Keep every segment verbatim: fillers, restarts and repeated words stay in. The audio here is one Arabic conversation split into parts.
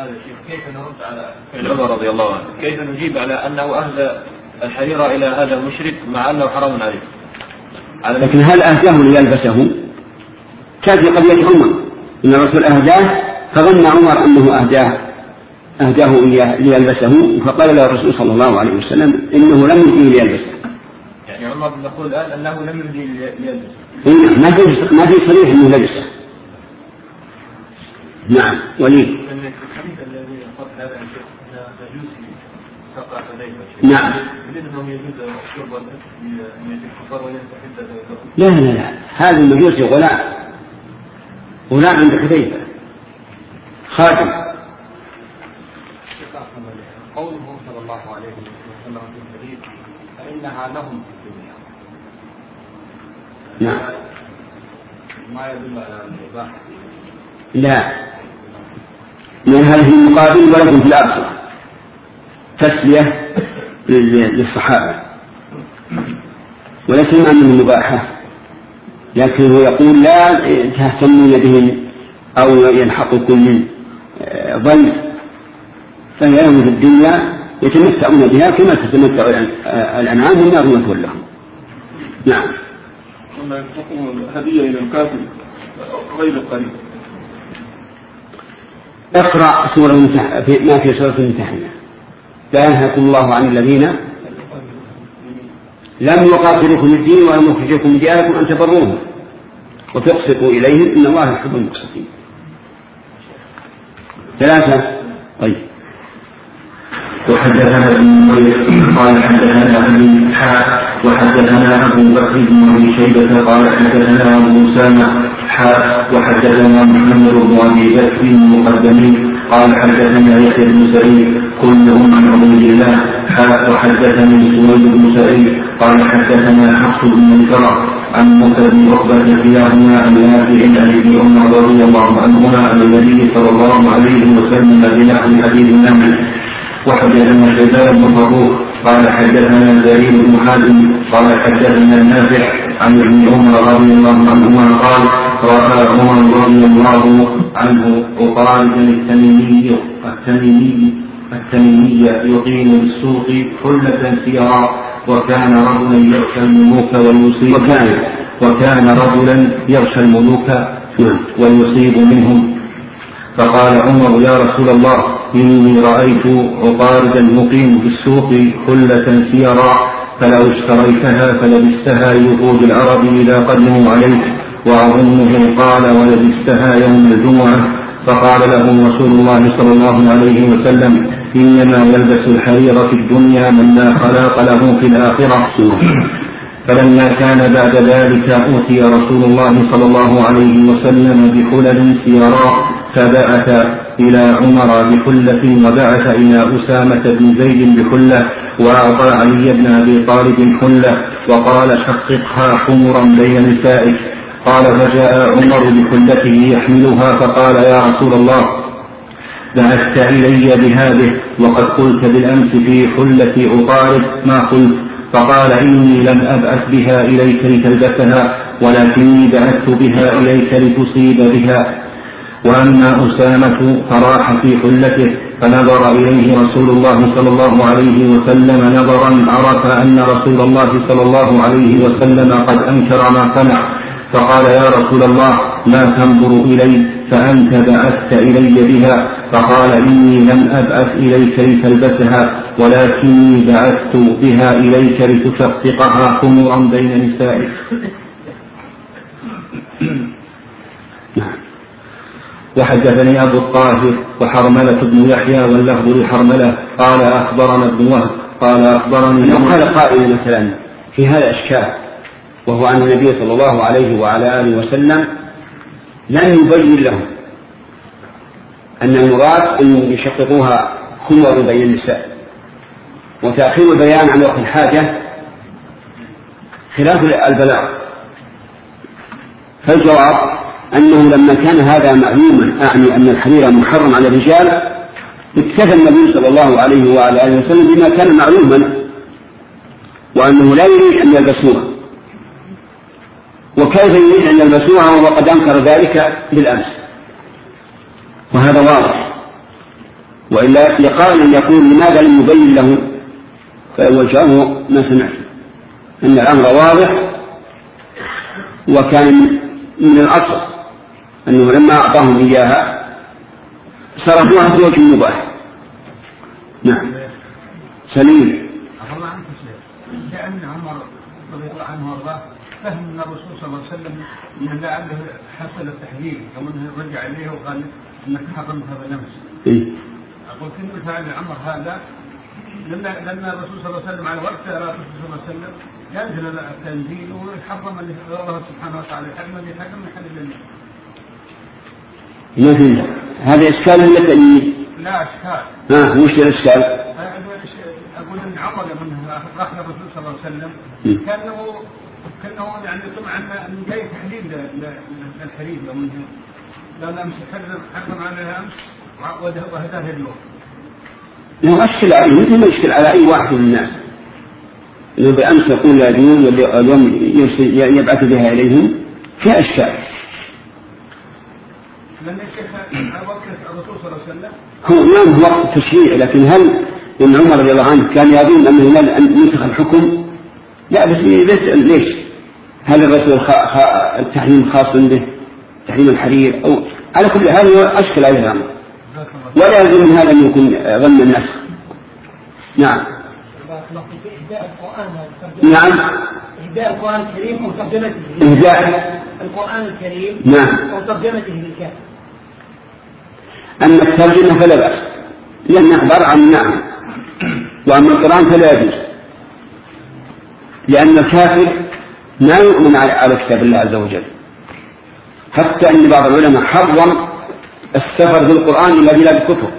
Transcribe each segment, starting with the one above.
هذا الشيء كيف نرد على عمر رضي الله عنه؟ كيف نجيب على أنه أهدى الحريرة إلى هذا المشرك مع أنه حرام عليه؟ لكن هل أهداه ليلبسه؟ كانت في قضية عمر إن الرسول أهداه فظن عمر أنه أهداه أهداه ليلبسه، فقال له الرسول صلى الله عليه وسلم إنه لم يهديه ليلبسه. يعني عمر نقول الآن أنه لم يهديه ليلبسه. ما في ما في صريح أنه لبسه. نعم. ولي. الحديث الذي قال هذا أن مجوسي فقع عليه. نعم. لأنه يجوز الشرب من الكفار وينتحل. لا لا لا هذا المجوسي غلام غلام عند حذيفة خادم. قوله صلى الله عليه وسلم في الحديث فإنها لهم في الدنيا. نعم. ما يدل على الإباحة. لا من هذه المقابل ولكن في الآخرة تسلية للصحابة وليس من المباحة، لكن هو يقول لا تهتمون بهم أو يلحقكم ضيف، فهي لهم في الدنيا يتمتعون بها كما تتمتع الأنعام والنار مثوى لهم. نعم. ثم تكون هدية إلى الكافر غير القريب. اقرأ سورة في ما في سورة الممتحنة. لا ينهاكم الله عن الذين لم يقاتلوكم الدين ولم يخرجوكم من دياركم أن تبروهم وتقسطوا إليهم إن الله يحب المقسطين. ثلاثة. طيب. وحدثنا ابن نمير قال حدثنا ابي حاء وحدثنا ابو بكر بن ابي شيبه قال حدثنا ابو اسامه حاء وحدثنا محمد بن ابي بكر المقدمي قال حدثنا يحيى بن سعيد كلهم عن عبيد الله حاء وحدثني سويد بن سعيد قال حدثنا حفص بن الفرع عن موسى بن عقبه كلاهما عن نافع عن ابن عمر رضي الله عنهما عن النبي صلى الله عليه وسلم بنحو حديث النمل. وحدثنا شيبان بن فروخ قال حدثنا زرير بن حازم قال حدثنا نافع عن ابن عمر رضي الله عنهما قال راى عمر رضي الله عنه عقاربا التميمي التميمي التميمي يقيم بالسوق حلة سيرا وكان رجلا يغشى الملوك ويصيب وكان وكان رجلا يغشى الملوك ويصيب منهم. فقال عمر يا رسول الله إني رأيت عقاربا يقيم في السوق حلة سيرا فلو اشتريتها فلبستها لوفود العرب إذا قدموا عليك وأظنه قال ولبستها يوم الجمعة. فقال له رسول الله صلى الله عليه وسلم إنما يلبس الحرير في الدنيا من لا خلاق له في الآخرة. فلما كان بعد ذلك أوتي رسول الله صلى الله عليه وسلم بحلل سيرا فبعث إلى عمر بحلة وبعث إلى أسامة بن زيد بحلة وأعطى علي بن أبي طالب حلة وقال شققها حمرا بين نسائك. قال فجاء عمر بحلته يحملها فقال يا رسول الله بعثت إلي بهذه وقد قلت بالأمس في حلة عقارب ما قلت. فقال إني لم أبعث بها إليك لتلبسها ولكني بعثت بها إليك لتصيب بها. وأما أسامة فراح في حلته فنظر إليه رسول الله صلى الله عليه وسلم نظرا عرف أن رسول الله صلى الله عليه وسلم قد أنكر ما صنع. فقال يا رسول الله ما تنظر إلي فأنت بعثت إلي بها. فقال إني لم أبعث إليك لتلبسها ولكني بعثت بها إليك لتشققها حمرا بين نسائك. وحدثني أبو الطاهر وحرملة بن يحيى واللفظ لحرملة قال أخبرنا ابن وهب قال أخبرني قال قائل مثلا في هذا الإشكال وهو أن النبي صلى الله عليه وعلى آله وسلم لم يبين لهم أن المراد أن يشققوها خمر بين النساء وتأخير البيان عن وقت الحاجة خلاف البلاغ. فالجواب أنه لما كان هذا معلوما أعني أن الحرير محرم على الرجال اكتفى النبي صلى الله عليه وعلى آله وسلم بما كان معلوما وأنه لا يريد أن يلبسوها. وكيف يريد أن يلبسوها وقد أنكر ذلك بالأمس؟ وهذا واضح وإلا يقال أن يقول لماذا لم يبين له، فوجهه ما سمعت أن الأمر واضح، وكان من الأصل أنه لما أعطاهم إياها صرفوها في وجه مباح. نعم. سليم. الله عنك شيء، لأن عمر رضي الله عنه وارضاه فهم من الرسول صلى الله عليه وسلم أن لعله حصل التحليل، كما أنه رجع إليه وقال أنك حرمت هذا النفس. إيه؟ أقول كلمة فعل عمر هذا لأن لأن الرسول صلى الله عليه وسلم على وقت الرسول صلى الله عليه وسلم ينزل التنزيل ويحرم الله سبحانه وتعالى يحرم اللي حرم يحل لله. ما في هذا إشكال ولا تأييد؟ لا إشكال. ها وش الإشكال؟ أقول أن عمر من راح الرسول صلى الله عليه وسلم كأنه كأنه يعني سمع أن جاي تحليل للحريم لو منه لا لا مش حرم حرم عليها أمس وهداه اليوم. له أشكل عليه مثل ما يشكل على أي واحد من الناس، إنه بأمس يقول لا يجوز واليوم يبعث بها إليهم في أشكال. لأن الشيخ وقت الرسول صلى الله عليه وسلم هو اليوم هو وقت التشريع، لكن هل إن عمر رضي الله عنه كان يظن أنه أن ينسخ الحكم؟ لا، بس ليش؟ هل الرسول التحريم خاص به تحريم الحرير أو على كل هذا هو أشكل عليه الأمر، ولا يلزم من هذا أن يكون ظن النسخ. نعم. نعم. إهداء القرآن الكريم وترجمته. إهداء القرآن الكريم. نعم. وترجمته للكافر. أما الترجمة فلا بأس، لأن أخبر عن نعم، وأما القرآن فلا يجوز، لأن الكافر لا يؤمن على كتاب الله عز وجل، حتى أن بعض العلماء حرم السفر بالقرآن إلى بلاد الكفر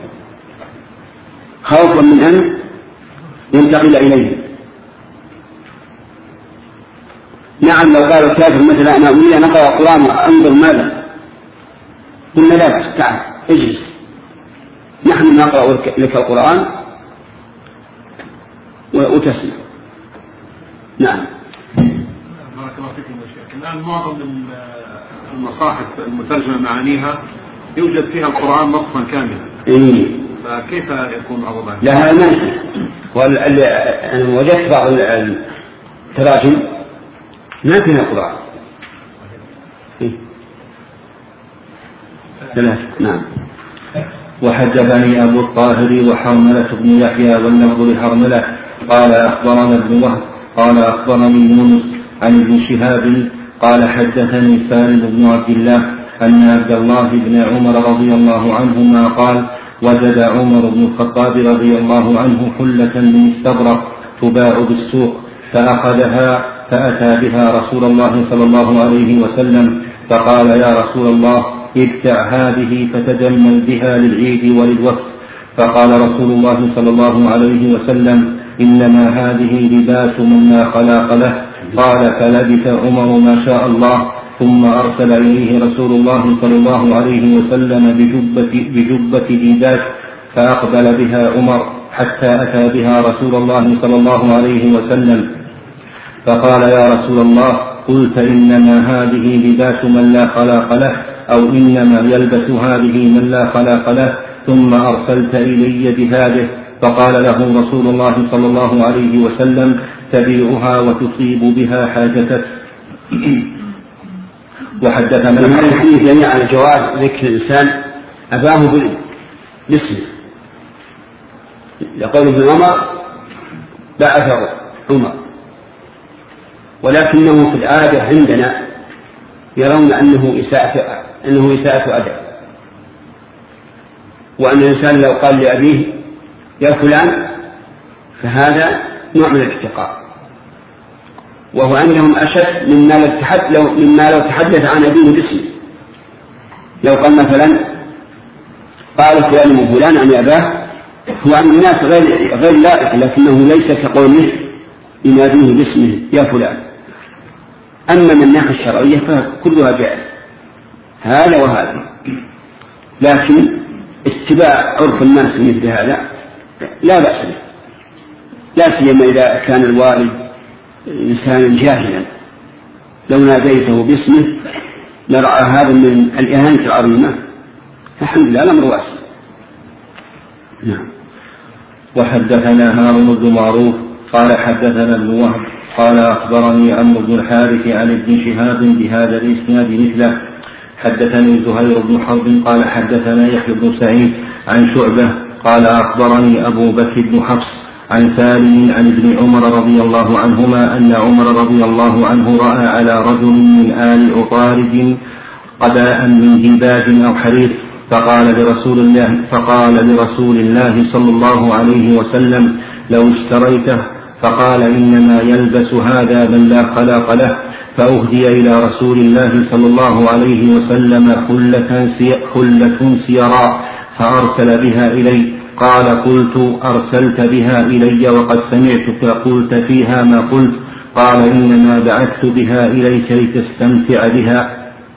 خوفا من أن ينتقل إليه. نعم، لو قال الكافر مثلا أنا أريد أن أقرأ القرآن أنظر ماذا، قلنا لا بأس، تعال اجلس نحن نقرأ لك القرآن وتسمع. نعم. بارك الله فيكم يا شيخ. الآن معظم المصاحف المترجمة معانيها يوجد فيها القرآن نصا كاملا. إيه. فكيف يكون الوضع؟ لا هذا ما يصير. أنا وجدت بعض التراجم ما فيها القرآن. إيه. ثلاثة. نعم. وحدثني أبو الطاهر وحرملة بن يحيى واللفظ لحرملة قال أخبرنا ابن وهب قال أخبرني يونس عن ابن شهاب قال حدثني سالم بن عبد الله أن عبد الله بن عمر رضي الله عنهما قال وجد عمر بن الخطاب رضي الله عنه حلة من استبرق تباع بالسوق فأخذها فأتى بها رسول الله صلى الله عليه وسلم فقال يا رسول الله ابتع هذه فتجمل بها للعيد وللوفد. فقال رسول الله صلى الله عليه وسلم إنما هذه لباس من لا خلاق له. قال فلبث عمر ما شاء الله ثم أرسل إليه رسول الله صلى الله عليه وسلم بجبة, بجبة ديداش فأقبل بها عمر حتى أتى بها رسول الله صلى الله عليه وسلم فقال يا رسول الله قلت إنما هذه لباس من لا خلاق له أو إنما يلبس هذه من لا خلاق له ثم أرسلت إلي بهذه. فقال له رسول الله صلى الله عليه وسلم تبيعها وتصيب بها حاجتك. وحدثنا هذا الحديث يعني على جواز ذكر الإنسان أباه باسمه، يقول ابن عمر بعث عمر، ولكنه في العادة عندنا يرون أنه إساءة أنه إساءة أدب، وأن الإنسان لو قال لأبيه يا فلان فهذا نوع من الاحتقار، وهو عندهم أشد مما لو تحدث لو مما لو تحدث عن أبيه باسمه. لو قال مثلا قال فلان من فلان عن أباه هو عن الناس غير غير لائق، لكنه ليس كقوله يناديه باسمه يا فلان. أما من الناحية الشرعية فكلها جائز هذا وهذا، لكن اتباع عرف الناس مثل هذا لا بأس به، لا سيما إذا كان الوالد إنسانا جاهلا لو ناديته باسمه لرأى هذا من الإهانة العظيمة، فالحمد لله الأمر واسع. نعم. وحدثنا هارون بن معروف قال حدثنا ابن وهب قال أخبرني عمرو بن الحارث عن ابن شهاب بهذا الإسناد مثله. حدثني زهير بن حرب قال حدثنا يحيى بن سعيد عن شعبة قال أخبرني أبو بكر بن حفص عن سالم عن ابن عمر رضي الله عنهما أن عمر رضي الله عنه رأى على رجل من آل عطارد قباء من ديباج أو حرير فقال لرسول الله فقال لرسول الله صلى الله عليه وسلم لو اشتريته فقال إنما يلبس هذا من لا خلاق له. فأهدي إلى رسول الله صلى الله عليه وسلم خلة خلة سيراء فأرسل بها إلي. قال قلت أرسلت بها إلي وقد سمعتك قلت فيها ما قلت. قال إنما بعثت بها إليك لتستمتع بها.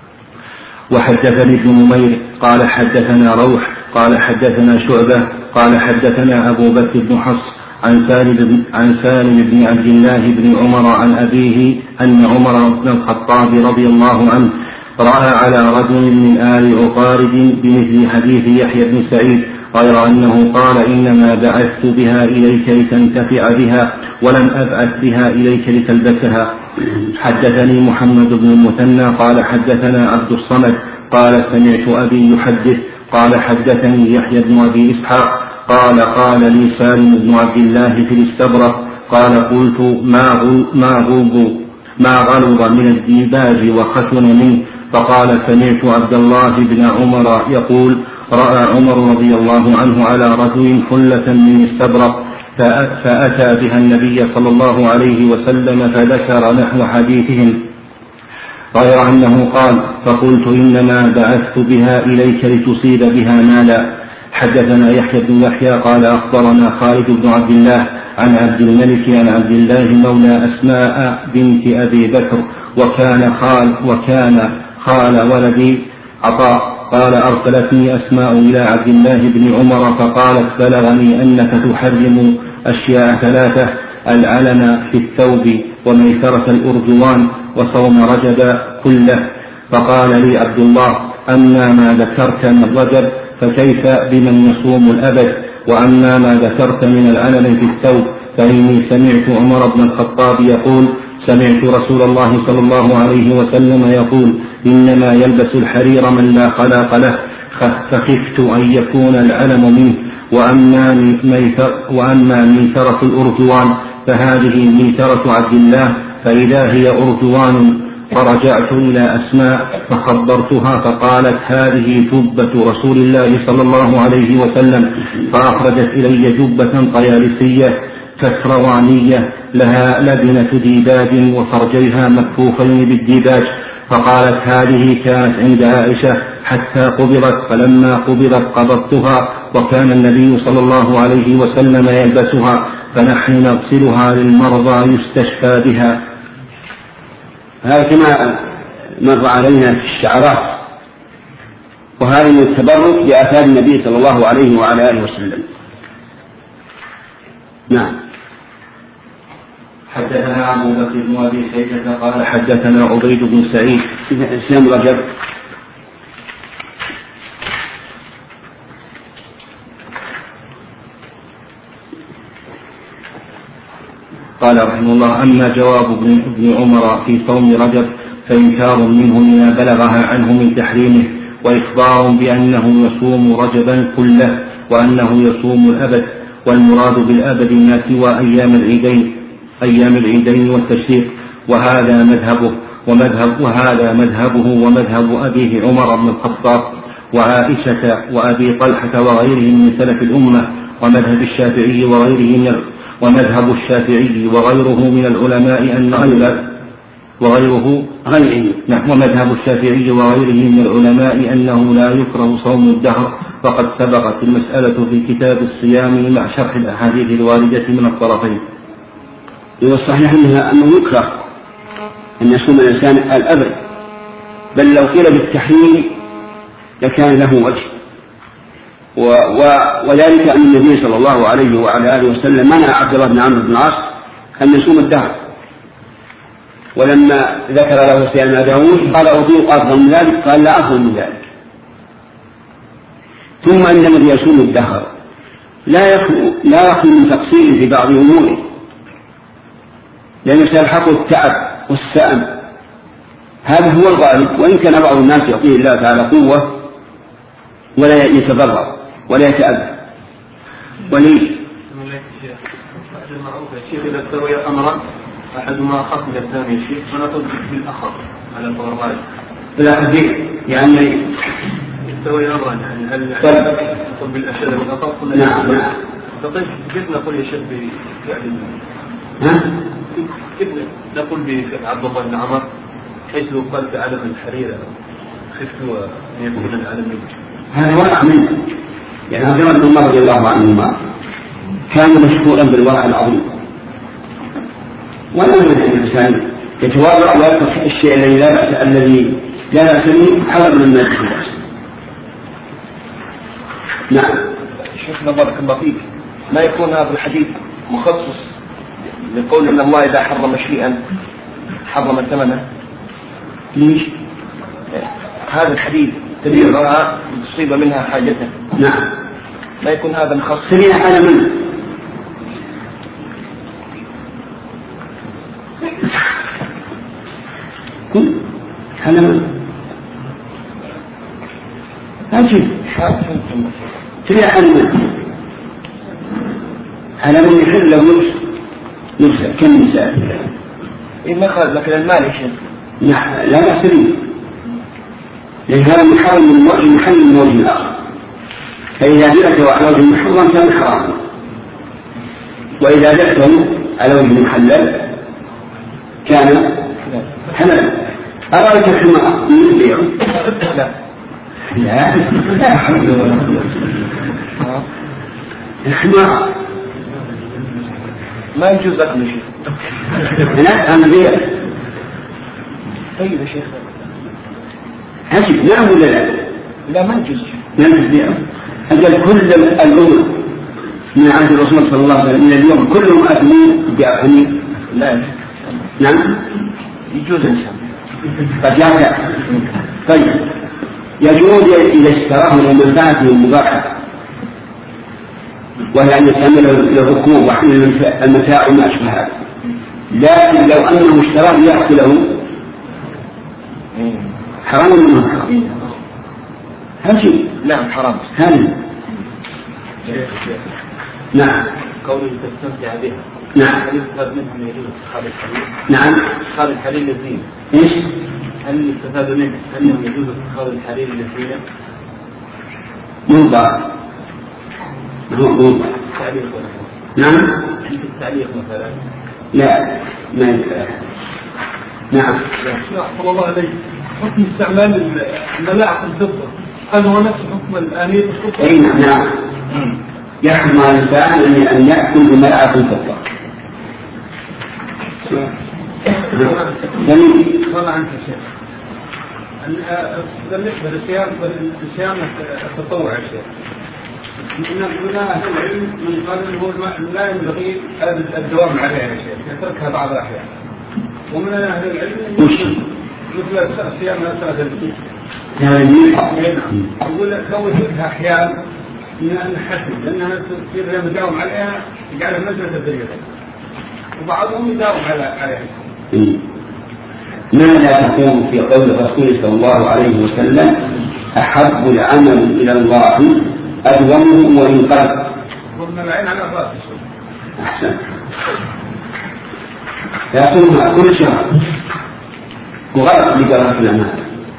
وحدثني ابن نمير قال حدثنا روح قال حدثنا شعبة قال حدثنا أبو بكر بن حفص عن سالم عن سالم بن عبد الله بن عمر عن أبيه أن عمر بن الخطاب رضي الله عنه رأى على رجل من آل عطارد بمثل حديث يحيى بن سعيد غير أنه قال إنما بعثت بها إليك لتنتفع بها ولم أبعث بها إليك لتلبسها. حدثني محمد بن المثنى قال حدثنا عبد الصمد قال سمعت أبي يحدث قال حدثني يحيى بن أبي إسحاق قال قال لي سالم بن عبد الله في الاستبرق قال قلت ما ما غلظ ما غلظ من الديباج وختن منه. فقال سمعت عبد الله بن عمر يقول رأى عمر رضي الله عنه على رجل حلة من استبرق فأتى بها النبي صلى الله عليه وسلم فذكر نحو حديثهم غير أنه قال فقلت إنما بعثت بها إليك لتصيب بها مالا. حدثنا يحيى بن يحيى قال أخبرنا خالد بن عبد الله عن عبد الملك عن عبد الله مولى أسماء بنت أبي بكر وكان خال وكان خال ولدي عطاء قال أرسلتني أسماء إلى عبد الله بن عمر فقالت بلغني أنك تحرم أشياء ثلاثة العلن في الثوب وميسرة الأرجوان وصوم رجب كله. فقال لي عبد الله أما ما ذكرت من رجب فكيف بمن يصوم الأبد وأما ما ذكرت من العلن في الثوب فإني سمعت عمر بن الخطاب يقول سمعت رسول الله صلى الله عليه وسلم يقول إنما يلبس الحرير من لا خلاق له فخفت أن يكون العلم منه. وأما ميسر وأما ميسرة الأرجوان فهذه ميسرة عبد الله فإذا هي أرجوان. فرجعت إلى أسماء فخبرتها فقالت هذه جبة رسول الله صلى الله عليه وسلم. فأخرجت إلي جبة طيالسية كسروانية لها لبنة ديباج وفرجيها مكفوفين بالديباج. فقالت هذه كانت عند عائشة حتى قبضت فلما قبضت قبضتها وكان النبي صلى الله عليه وسلم يلبسها فنحن نغسلها للمرضى يستشفى بها. هذا كما مر علينا في الشعرات وهذا من التبرك بآثار النبي صلى الله عليه وعلى آله وسلم. نعم. حدثنا أبو بكر بن أبي شيبة قال حدثنا عبيد بن سعيد اسلام رجب قال رحمه الله أما جواب ابن عمر في صوم رجب فإنكار منه لما بلغها عنه من تحريمه وإخبار بأنه يصوم رجبا كله وأنه يصوم الأبد والمراد بالأبد ما سوى أيام العيدين أيام العيدين والتشريق وهذا مذهبه ومذهب وهذا مذهبه ومذهب أبيه عمر بن الخطاب وعائشة وأبي طلحة وغيرهم من سلف الأمة ومذهب الشافعي وغيره من ومذهب الشافعي وغيره من العلماء أن وغيره غيره نعم ومذهب الشافعي وغيره من العلماء أنه لا يكره صوم الدهر وقد سبقت المسألة في كتاب الصيام مع شرح الأحاديث الواردة من الطرفين. والصحيح أنه يكره أن يصوم الإنسان الأبد بل لو قيل بالتحريم لكان له وجه و و وذلك أن النبي صلى الله عليه وعلى آله وسلم منع عبد الله بن عمرو بن العاص أن يصوم الدهر ولما ذكر له صيام داوود قال أطيق أفضل من ذلك قال لا أفضل من ذلك. ثم إن الذي يصوم الدهر لا يخلو لا يخلو من تقصير في بعض أموره، لأنه سيلحقه التعب والسأم، هذا هو الغالب. وإن كان بعض الناس يعطيه الله تعالى قوة ولا يتضرر ولا يتأذى. وليش؟ المعروف يا شيخ إذا سوي أمرا أحدهما أخف من الثاني شيء فنطلب بالأخف على الضرورات. لا يعني يستوي أمرا يعني هل نطلب بالأشد والأخف ولا نعم نعم. فطيب كيف نقول يشد بفعل ها؟ كيف نقول بفعل عبد الله بن عمر حيث قال في عالم الحريرة خفت أن يكون العالم منك؟ هذا ورع منه، يعني عبد الله بن عمر رضي الله عنهما كان مشهورا بالورع العظيم، ولا يمكن الإنسان يتواضع ويترك الشيء الذي لا بأس الذي لا بأس به حذر من الناس. نعم. شيخنا بارك الله فيك، ما يكون هذا الحديث مخصص لقول ان الله اذا حرم شيئا حرم ثمنه؟ ليش؟ هذا الحديث تبيعها تصيب منها حاجته. نعم. ما يكون هذا مخصص؟ تبيع حاجة منه. كل حاجة منه. أجل. تبيع حاجة منه. على من يحل له يرسل كم مثال. إيه ما خذ لكن المال يشد. نعم لا بأس به، لأن هذا محرم من وجه محل من وجه آخر، فإذا بعته على وجه محرم كان حراما، وإذا بعته على وجه محلل كان حلالا. أرأيت الحمار يبيع؟ لا لا لا حول ولا قوة. الحمار ما يجوز أكل شيء. لا أنا بيع. طيب يا شيخ هاتي نعم ولا لا؟ لا ما يجوز. نعم تبيعه. أجل كل الأمة من عهد الرسول صلى الله عليه وسلم إلى اليوم كلهم آثمين بأحمين. لا نعم يجوز إن شاء الله. طيب يجوز إذا اشتراه لمنفعته المباحة، وهي أن يستعمل للركوب وحمل المتاع وما أشبه هذا، لكن لو أنه اشتراه ليأكله حرام منه حرام. هل شيء؟ نعم حرام. هل؟ نعم. قوله تستمتع بها. نعم. هل يستفاد منها من يجوز اتخاذ الحليل؟ نعم. اتخاذ الحليل للزينة. ايش؟ هل يستفاد منه أنه يجوز اتخاذ الحليل للزينة؟ موضع. موضع. تعليق. نعم. عند التعليق مثلا. لا ما ينفع. نعم. صلى الله عليه حكم استعمال الملاعق الفضة هل هو نفس حكم الآنية الفضة؟ أي نعم. يحرم على الإنسان أن يأكل بملاعق الفضة. جميل. والله عنك يا شيخ. بالنسبة لصيانة التطوع يا شيخ. من أهل العلم من قال إنه لا ينبغي الدوام عليها يا شيخ، يتركها بعض الأحيان. ومن أهل العلم مثل صيام ثلاثة الأيام. يعني يقول لو وجدها أحيان من الحسن لأنها تصير لما يداوم عليها يجعلها مجلس الدليل، وبعضهم يداوم على عليها. ماذا تقول في قول الرسول صلى الله عليه وسلم أحب العمل إلى الله أدومه وإن قل؟ قلنا العين على الرأس. أحسن. يأكلها كل شهر وغلط بجرة الأمان.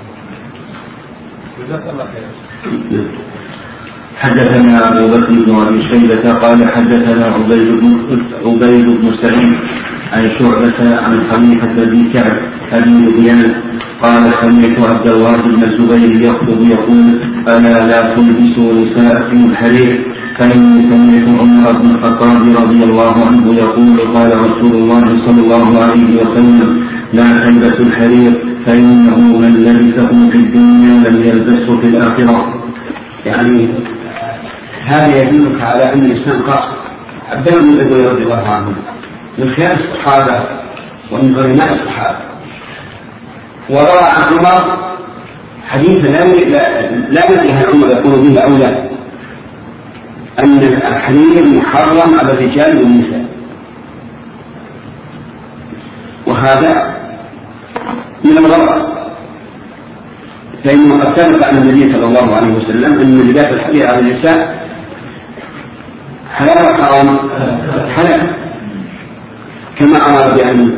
جزاك الله خير. حدثنا أبو بكر بن أبي شيبة قال حدثنا عبيد بن عبيد بن سعيد عن شعبة عن خليفة بن كعب أبي لبيان قال سمعت عبد الله بن الزبير يخطب يقول ألا لا تلبسوا نساءكم الحرير فإني سمعت عمر بن الخطاب رضي الله عنه يقول قال رسول الله صلى الله عليه وسلم لا تلبسوا الحرير فإنه من لبسه في الدنيا لم يلبسه في الآخرة. يعني هذا يدلك على أن الإسلام قاصر. عبد الله بن الزبير رضي الله عنه من خيار الصحابة ومن غرماء الصحابة، وروى عن عمر حديثا لا لا ندري هل عمر يقول به أو لا، أن الحرير محرم على الرجال والنساء، وهذا من الغلط، فإنه قد ثبت عن النبي صلى الله عليه وسلم أن لباس الحرير على النساء حلال وحرام حلال، كما أمر بأن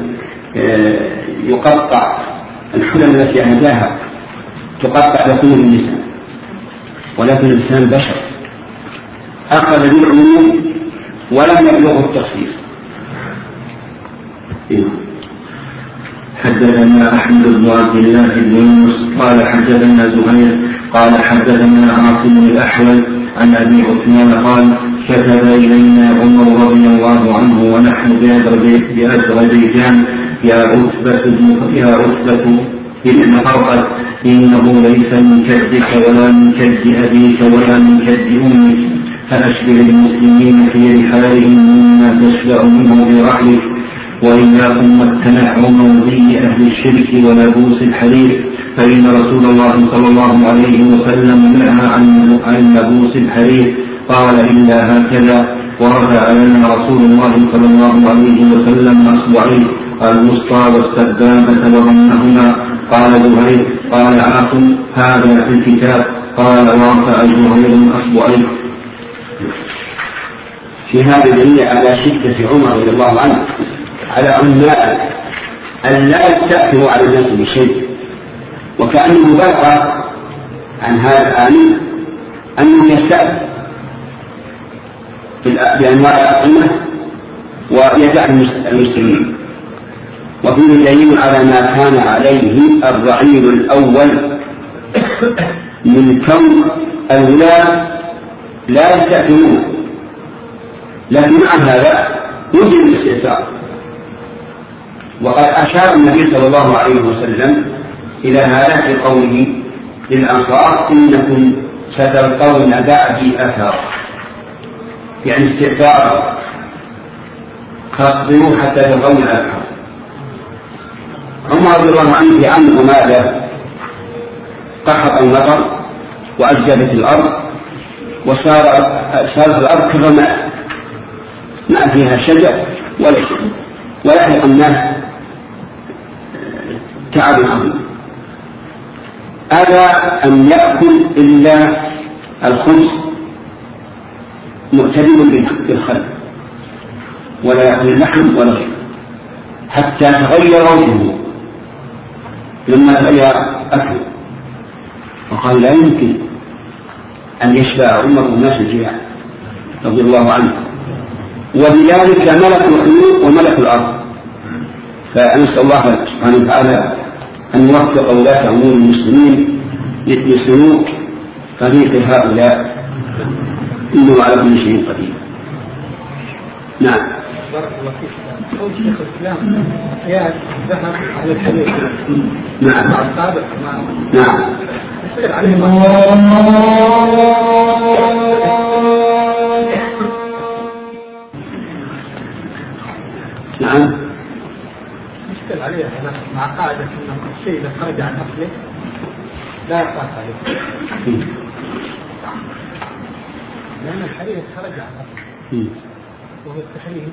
يقطع الحلل التي أهداها تقطع لكل النساء، ولكن الإنسان بشر أخذ بالعموم ولم يبلغه التخصيص. حدثنا أحمد بن عبد الله بن يونس قال حدثنا زهير قال حدثنا عاصم الأحول عن أبي عثمان قال كتب إلينا عمر رضي الله عنه ونحن بأذربيجان يا عتبة يا عتبة ابن فرقد إنه ليس من كدك ولا من كد أبيك ولا من كد أمك، فأشبه المسلمين في رحالهم مما تشبع منه برحلك، وإياكم والتنعم وزي أهل الشرك ولبوس الحرير، فإن رسول الله صلى الله عليه وسلم نهى عن لبوس الحرير قال إلا هكذا، ورفع لنا رسول الله صلى الله عليه وسلم أصبعيه الوسطى والسبابة وضمهما. قال زهير قال عاصم هذا في الكتاب، قال ورفع زهير أصبعيه. في هذا دليل على شدة عمر رضي الله عنه على عمال أن لا يستأثروا على الناس بشيء، وكأنه بلغ عن هذا الآن أنه يستأثر بأنواع الأطعمة ويدع المسلمين، وفيه دليل على ما كان عليه الرعيل الأول من كون الولاة لا يستأثرون، لكن مع هذا يوجد الاستئثار. وقد أشار النبي صلى الله عليه وسلم إلى هذا في قوله للأنصار إنكم ستلقون بعدي أثر، يعني استئثار، فاصبروا حتى تلقون الأثر. عمر رضي الله عنه في عام عمادة قحط المطر وأجدبت الأرض وصارت الأرض كالرماد ما فيها شجر ولا شيء، ويحرق الناس تعب عظيم. أبى أن يأكل إلا الخبز معتدل بالخل، ولا يأكل اللحم ولا غيره، حتى تغير وجهه لما تغير أكله، وقال لا يمكن أن يشبع عمر الناس الجياع رضي الله عنه، وبذلك ملك الخلوق وملك الأرض. فنسأل الله سبحانه وتعالى أن يوفق ولاة أمور المسلمين لسلوك طريق هؤلاء، إنه على كل شيء قدير. نعم. بارك الله فيك. قول شيخ الإسلام قياس الذهب على الحديد. نعم. السابق. نعم. يصير عليه نعم. يشكل عليه مع قاعدة أن الشيء إذا خرج عن أصله لا يقاس عليه، لأن الحرير خرج عن أصله وهو التحريم،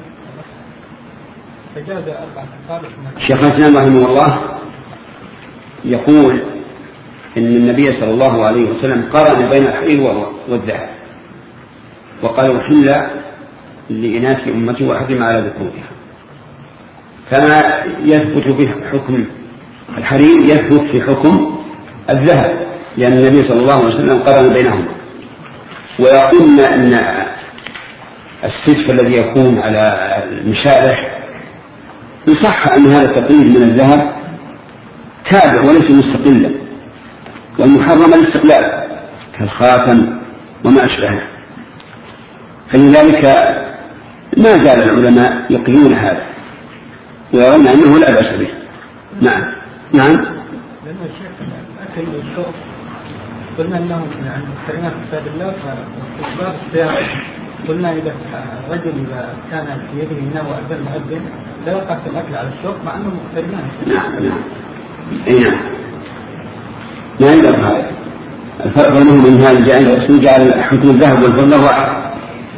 فجاز أربعة أصابع. الشيخ الإسلام رحمه الله يقول إن النبي صلى الله عليه وسلم قارن بين الحرير والذهب، وقال أحل لإناث أمتي وأحرم على ذكورها، كما يثبت به حكم الحرير يثبت في حكم الذهب، لأن النبي صلى الله عليه وسلم قارن بينهما. ويقولون أن السجف الذي يكون على المشالح يصح أن هذا التقليد من الذهب تابع وليس مستقلا، والمحرم الاستقلال كالخاتم وما أشبهه، فلذلك ما زال العلماء يقيمون هذا ويرون أنه لا بأس به. نعم. نعم. لأن الشيخ الأكل والشرب قلنا أنهم يعني مستعينة في كتاب الله، فاستحباب الصيام قلنا إذا رجل إذا كان في يده إناء وأذن مؤذن لا يقع الأكل على الشرب مع أنهم مقترنان. نعم. نعم. أي نعم. ما يقدر هذا الفرق بينهم من هذا الجائز والرسول جعل حكم الذهب والفضة واحد،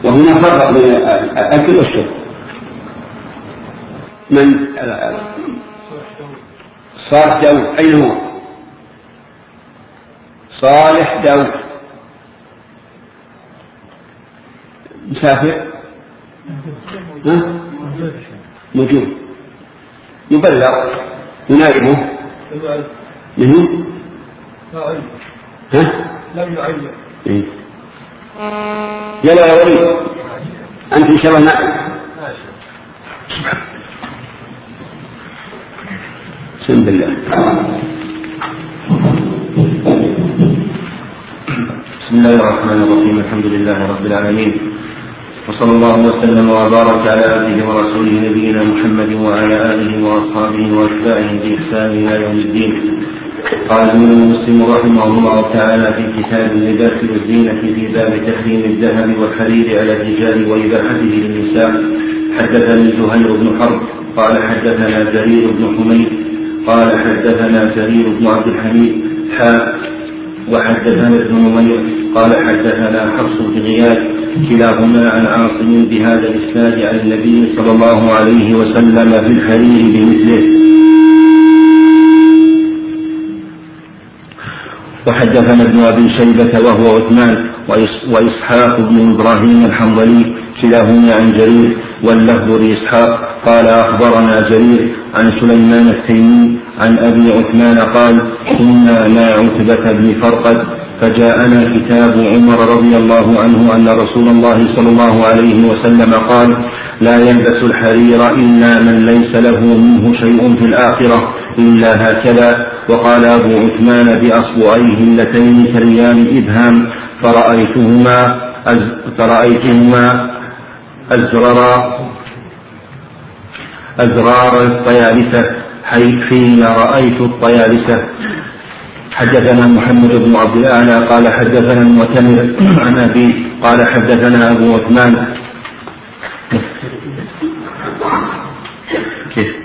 وهنا فرق بين الأكل والشرب. من صالح داود أين هو؟ صالح داود مسافر موجود يبلغ ينائبه منه ها؟ لم يعين. إيه؟ يلا يا وليد أنت إن شاء الله نائب. بسم الله. بسم الله الرحمن الرحيم. الحمد لله رب العالمين، وصلى الله وسلم وبارك على عبده ورسوله نبينا محمد وعلى آله وأصحابه وأتباعه بإحسان إلى يوم الدين. قال الإمام مسلم رحمه الله تعالى في كتاب اللباس والزينة في باب تحريم الذهب والحرير على الرجال وإباحته للنساء. حدثني زهير بن حرب قال حدثنا جرير بن حميد قال حدثنا جرير بن عبد الحميد حاء وحدثنا ابن نمير قال حدثنا حفص بن غياث كلاهما عن عاصم بهذا الإسناد عن النبي صلى الله عليه وسلم في الحرير بمثله. وحدثنا ابن أبي شيبة وهو عثمان وإسحاق بن إبراهيم الحنظلي كلاهما عن جرير واللفظ لإسحاق قال أخبرنا جرير عن سليمان التيمي عن أبي عثمان قال كنا مع عتبة بن فرقد فجاءنا كتاب عمر رضي الله عنه أن رسول الله صلى الله عليه وسلم قال لا يلبس الحرير إلا من ليس له منه شيء في الآخرة إلا هكذا. وقال أبو عثمان بأصبعيه اللتين كريان إبهام فرأيتهما أز... فرأيتهما أزرار أزرار الطيالسة حين رأيت الطيالسة. حدثنا محمد بن عبد الأعلى قال حدثنا المعتمر عن أبي قال حدثنا أبو عثمان. كيف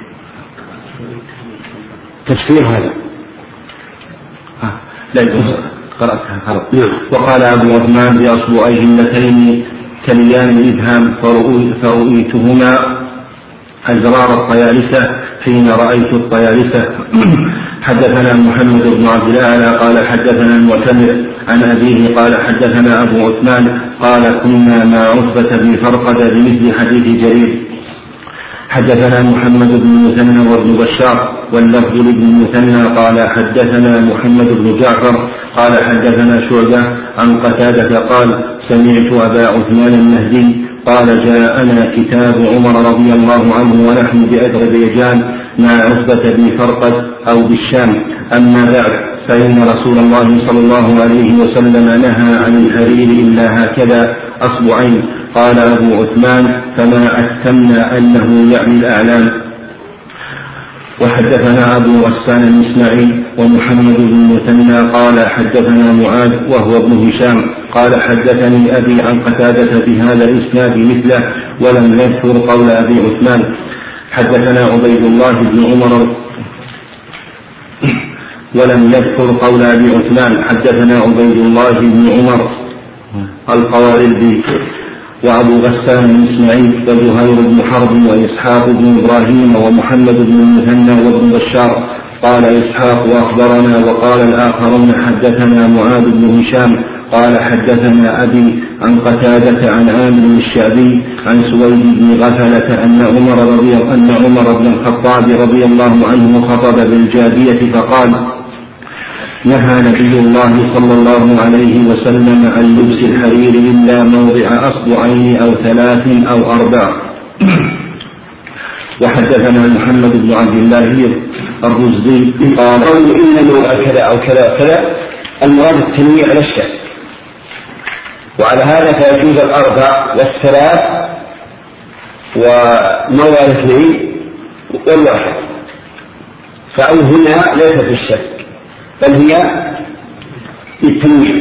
تفسير هذا؟ آه. لا يجوز قرأتها خرب. وقال أبو عثمان بأصبعيه اللتين كليان الإبهام فرؤيتهما أزرار الطيالسة حين رأيت الطيالسة. حدثنا محمد بن عبد الأعلى قال حدثنا المعتمر عن أبيه قال حدثنا أبو عثمان قال كنا مع عتبة بن فرقد بمثل حديث جرير. حدثنا محمد بن المثنى وابن بشار واللفظ لابن المثنى قال حدثنا محمد بن جعفر قال حدثنا شعبة عن قتادة قال سمعت أبا عثمان النهدي قال جاءنا كتاب عمر رضي الله عنه ونحن بأذربيجان مع عتبة بن فرقد أو بالشام. أما بعد فإن رسول الله صلى الله عليه وسلم نهى عن الحرير إلا هكذا أصبعين. قال أبو عثمان فما أتمنا أنه يعني الأعلام. وحدثنا أبو غسان المسمعي ومحمد بن المثنى قال حدثنا معاذ وهو ابن هشام قال حدثني أبي عن قتادة بهذا الإسناد مثله ولم يذكر قول أبي عثمان. حدثنا عبيد الله بن عمر ولم يذكر قول أبي عثمان. حدثنا عبيد الله بن عمر القواريري وأبو غسان بن إسماعيل وزهير بن حرب وإسحاق بن إبراهيم ومحمد بن المثنى وابن بشار. قال إسحاق وأخبرنا وقال الآخرون حدثنا معاذ بن هشام قال حدثنا أبي عن قتادة عن عامر الشعبي عن سويد بن غفلة أن عمر رضي أن عمر بن الخطاب رضي الله عنه خطب بالجابية فقال نهى نبي الله صلى الله عليه وسلم عن لبس الحرير إلا موضع أصبعين أو ثلاث أو أربع. وحدثنا محمد بن عبد الله الرزي قال إنما كذا أو كذا كذا المراد التنويع على الشك، وعلى هذا فيجوز الأربع والثلاث وموضع الاثنين والواحد، فأو هنا ليس في الشك بل هي بالتنويع.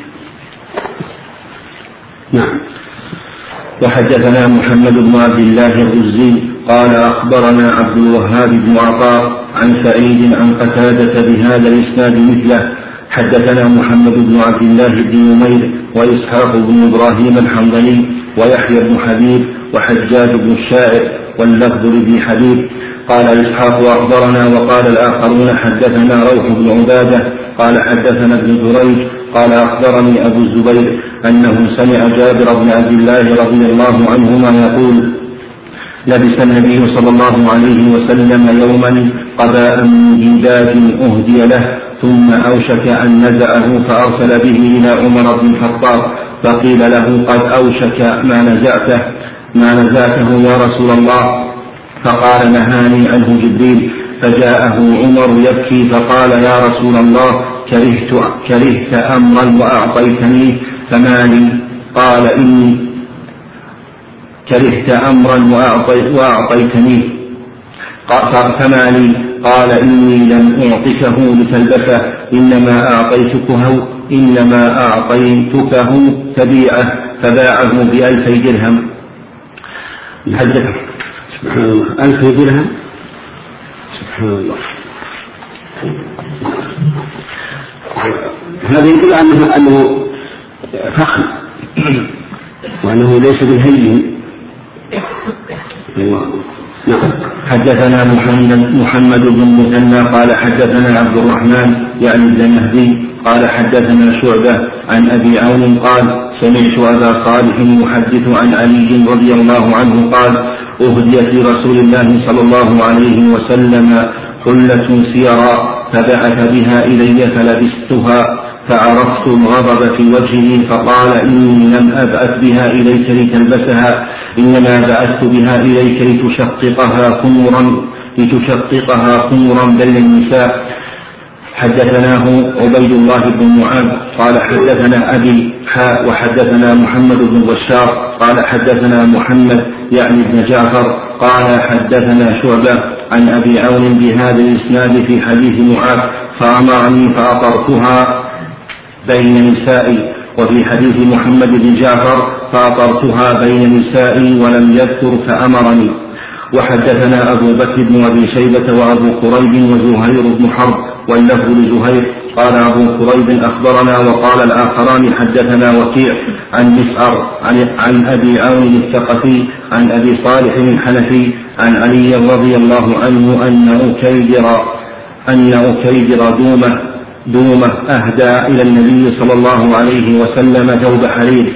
نعم. وحدثنا محمد بن عبد الله الرزي قال أخبرنا عبد الوهاب بن عطاء عن سعيد عن قتادة بهذا الإسناد مثله. حدثنا محمد بن عبد الله بن نمير وإسحاق بن إبراهيم الحنظلي ويحيى بن حبيب وحجاج بن الشاعر واللفظ لذي حبيب. قال إسحاق أخبرنا وقال الآخرون حدثنا روح بن عبادة قال حدثنا ابن جريج قال أخبرني أبو الزبير أنه سمع جابر بن عبد الله رضي الله عنهما يقول لبس النبي صلى الله عليه وسلم يوما قباء من جيداد أهدي له ثم أوشك أن نزعه فأرسل به إلى عمر بن الخطاب فقيل له قد أوشك ما نزعته ما نزعته يا رسول الله، فقال نهاني عنه جبريل. فجاءه عمر يبكي فقال يا رسول الله كرهت, كرهت أمرا وأعطيتنيه فما لي؟ قال إني كرهت أمرا وأعطيتنيه فما لي؟ قال إني لم أعطكه لتلبسه إنما أعطيتكه إنما أعطيتكه تبيعه فباعه بألفي درهم. حدث سبحان الله ألفي درهم سبحان الله. هذا يدل أنه, أنه فخم وأنه ليس بالهين. نعم. حدثنا محمد, محمد بن مثنى قال حدثنا عبد الرحمن يعني بن مهدي قال حدثنا شعبة عن أبي عون قال سمعت أبا صالح يحدث عن علي رضي الله عنه قال أهديت لرسول الله صلى الله عليه وسلم حلة سيرا فبعث بها إلي فلبستها فعرفت الغضب في وجهه فقال إني لم أبعث بها إليك لتلبسها إنما بعثت بها إليك لتشققها خمرا لتشققها خمرا بين النساء. حدثناه عبيد الله بن معاذ قال حدثنا أبي حاء وحدثنا محمد بن بشار قال حدثنا محمد يعني ابن جعفر قال حدثنا شعبة عن أبي عون بهذا الإسناد في حديث معاذ فأمرني فأطرتها بين نسائي، وفي حديث محمد بن جعفر فأطرتها بين نسائي ولم يذكر فأمرني. وحدثنا أبو بكر بن أبي شيبة وأبو قريب وزهير بن حرب واللفظ لزهير قال أبو قريب أخبرنا وقال الآخران حدثنا وكيع عن مسعر عن, عن أبي عون الثقفي عن أبي صالح الحنفي عن علي رضي الله عنه أن أكيدر أن أكيدر دومة دومة أهدى إلى النبي صلى الله عليه وسلم ثوب حرير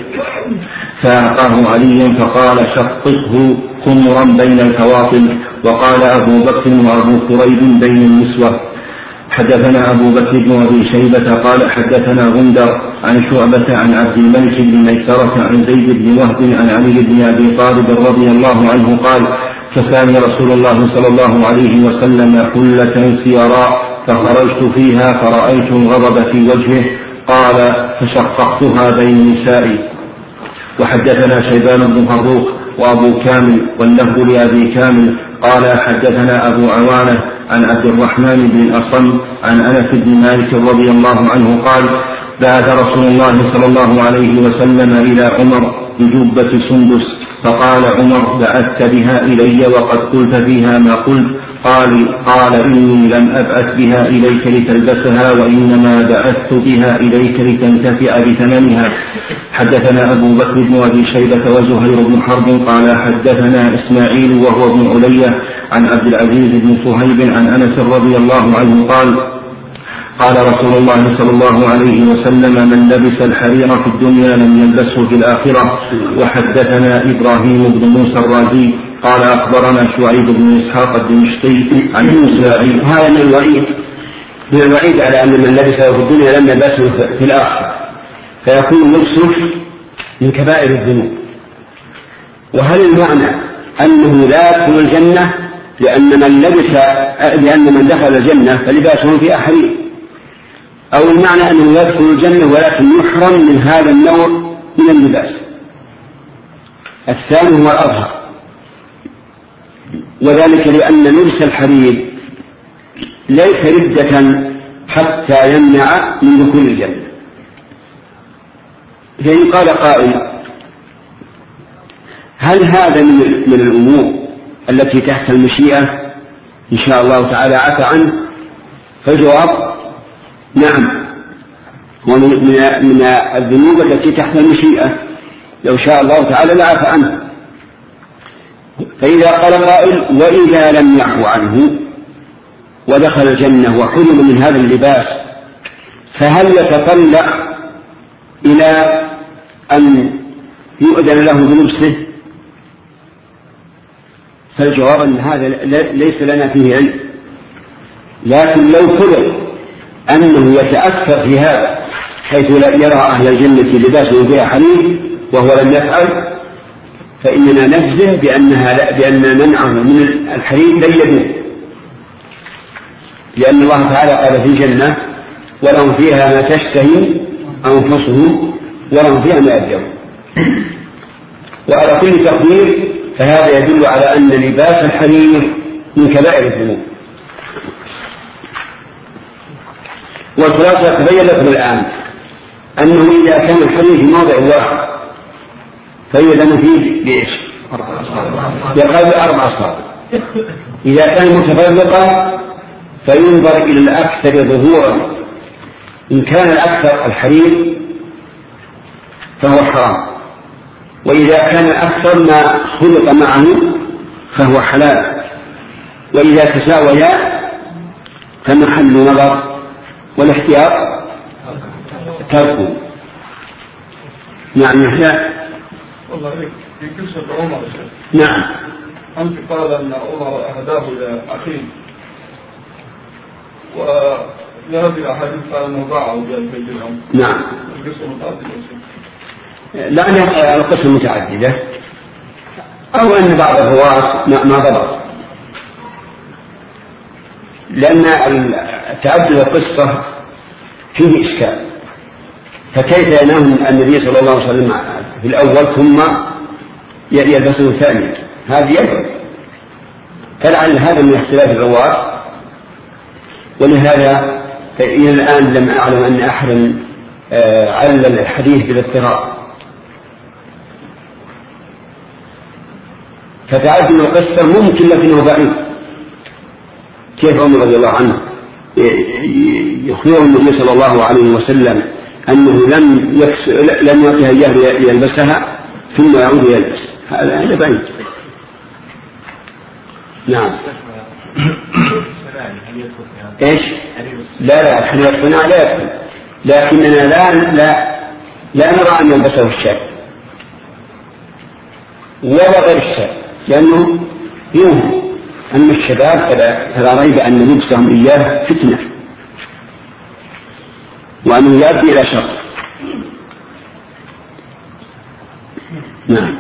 فأعطاه علي فقال شققه خمرا بين الفواطم. وقال أبو بكر وأبو قريب بين النسوة. حدثنا أبو بكر بن أبي شيبة قال حدثنا غندر عن شعبة عن عبد الملك بن ميسرة عن زيد بن وهب عن علي بن أبي طالب رضي الله عنه قال كفاني رسول الله صلى الله عليه وسلم حلة سيراء فخرجت فيها فرأيت الغضب في وجهه قال فشققتها بين نسائي. وحدثنا شيبان بن فروخ وأبو كامل واللفظ لأبي كامل قال حدثنا أبو عوانة عن عبد الرحمن بن الأصم عن أنس بن مالك رضي الله عنه قال بعث رسول الله صلى الله عليه وسلم إلى عمر بجبة سندس فقال عمر بعثت بها إلي وقد قلت فيها ما قلت قال, قال إني لم أبعث بها إليك لتلبسها وإنما بعثت بها إليك لتنتفع بثمنها. حدثنا أبو بكر بن أبي شيبة وزهير بن حرب قال حدثنا إسماعيل وهو ابن علية عن عبد العزيز بن صهيب عن أنس رضي الله عنه قال قال رسول الله صلى الله عليه وسلم من لبس الحرير في الدنيا لم يلبسه في الآخرة. وحدثنا إبراهيم بن موسى الرازي قال أخبرنا شعيب بن إسحاق الدمشقي عن موسى. هذا من الوعيد من الوعيد على أن من لبسه في الدنيا لم يلبسه في الآخرة فيكون لبسه من كبائر الذنوب. وهل المعنى أنه لا يدخل الجنة لأن من لبس لأن من دخل الجنة فلباسه في حرير، أو المعنى أنه يدخل الجنة ولكن يحرم من هذا النوع من اللباس؟ الثاني هو الأظهر، وذلك لأن لبس الحرير ليس ردة حتى يمنع من دخول الجنة. فإن قال قائل هل هذا من الأمور التي تحت المشيئة إن شاء الله تعالى عفى عنه؟ فالجواب نعم، هو من من الذنوب التي تحت المشيئة، لو شاء الله تعالى لعفى عنه. فإذا قال قائل وإذا لم يعفو عنه ودخل الجنة وحرم من هذا اللباس فهل يتطلع إلى أن يؤذن له بلبسه؟ فالجواب أن هذا ليس لنا فيه علم، لكن لو فرض أنه يتأثر في هذا حيث يرى أهل الجنة لباسه فيها حرير وهو لم يفعل فإننا نجزه بأنها بأن منعه من الحرير لا يجوز، لأن الله تعالى قال في الجنة ولهم فيها ما تشتهي أنفسهم ولهم فيها ما يدعون. وعلى كل تقدير فهذا يدل على أن لباس الحرير من كبائر الذنوب. والخلاصة تبين لكم الآن أنه إذا كان الحرير في موضع واحد فيؤذن فيه بإيش؟ بقدر أربع أصابع. إذا كان متفرقا فينظر إلى الأكثر ظهورا، إن كان الأكثر الحرير فهو حرام، وإذا كان الأكثر ما خلق معه فهو حلال، وإذا تساويا فمحل نظر والاحتياط تركه. نعم يحيى. والله في قصة عمر. نعم. أنت قال أن عمر أهداه إلى أخيه، وهذه الأحاديث قال أنه باعه بألفي درهم. نعم. القصة متعددة. لا أنا القصة متعددة، أو أن بعض الرواة ما ضبط، لأن تعدد القصة فيه إشكال، فكيف ينام النبي صلى الله عليه وسلم في الأول ثم يلبسه الثاني؟ هذه يدعو، فلعل هذا من اختلاف الرواة، ولهذا إلى الآن لم أعلم أن أحد علل الحديث بالاضطراب. فتعدد القصة ممكن لكنه ضعيف. كيف عمر رضي الله عنه يخبر النبي صلى الله عليه وسلم أنه لم يكس... لم يعطيها إياه يلبسها ثم يعود يلبس؟ هذا بعيد. نعم. ايش؟ لا لا الحديث الصناعة لا يدخل، لكننا لا لا لا نرى أن يلبسه الشاب ولا غير الشاب، لأنه يوهم أن الشباب فلا ريب أن لبسهم إياه فتنة وأنه يؤدي إلى شر. نعم.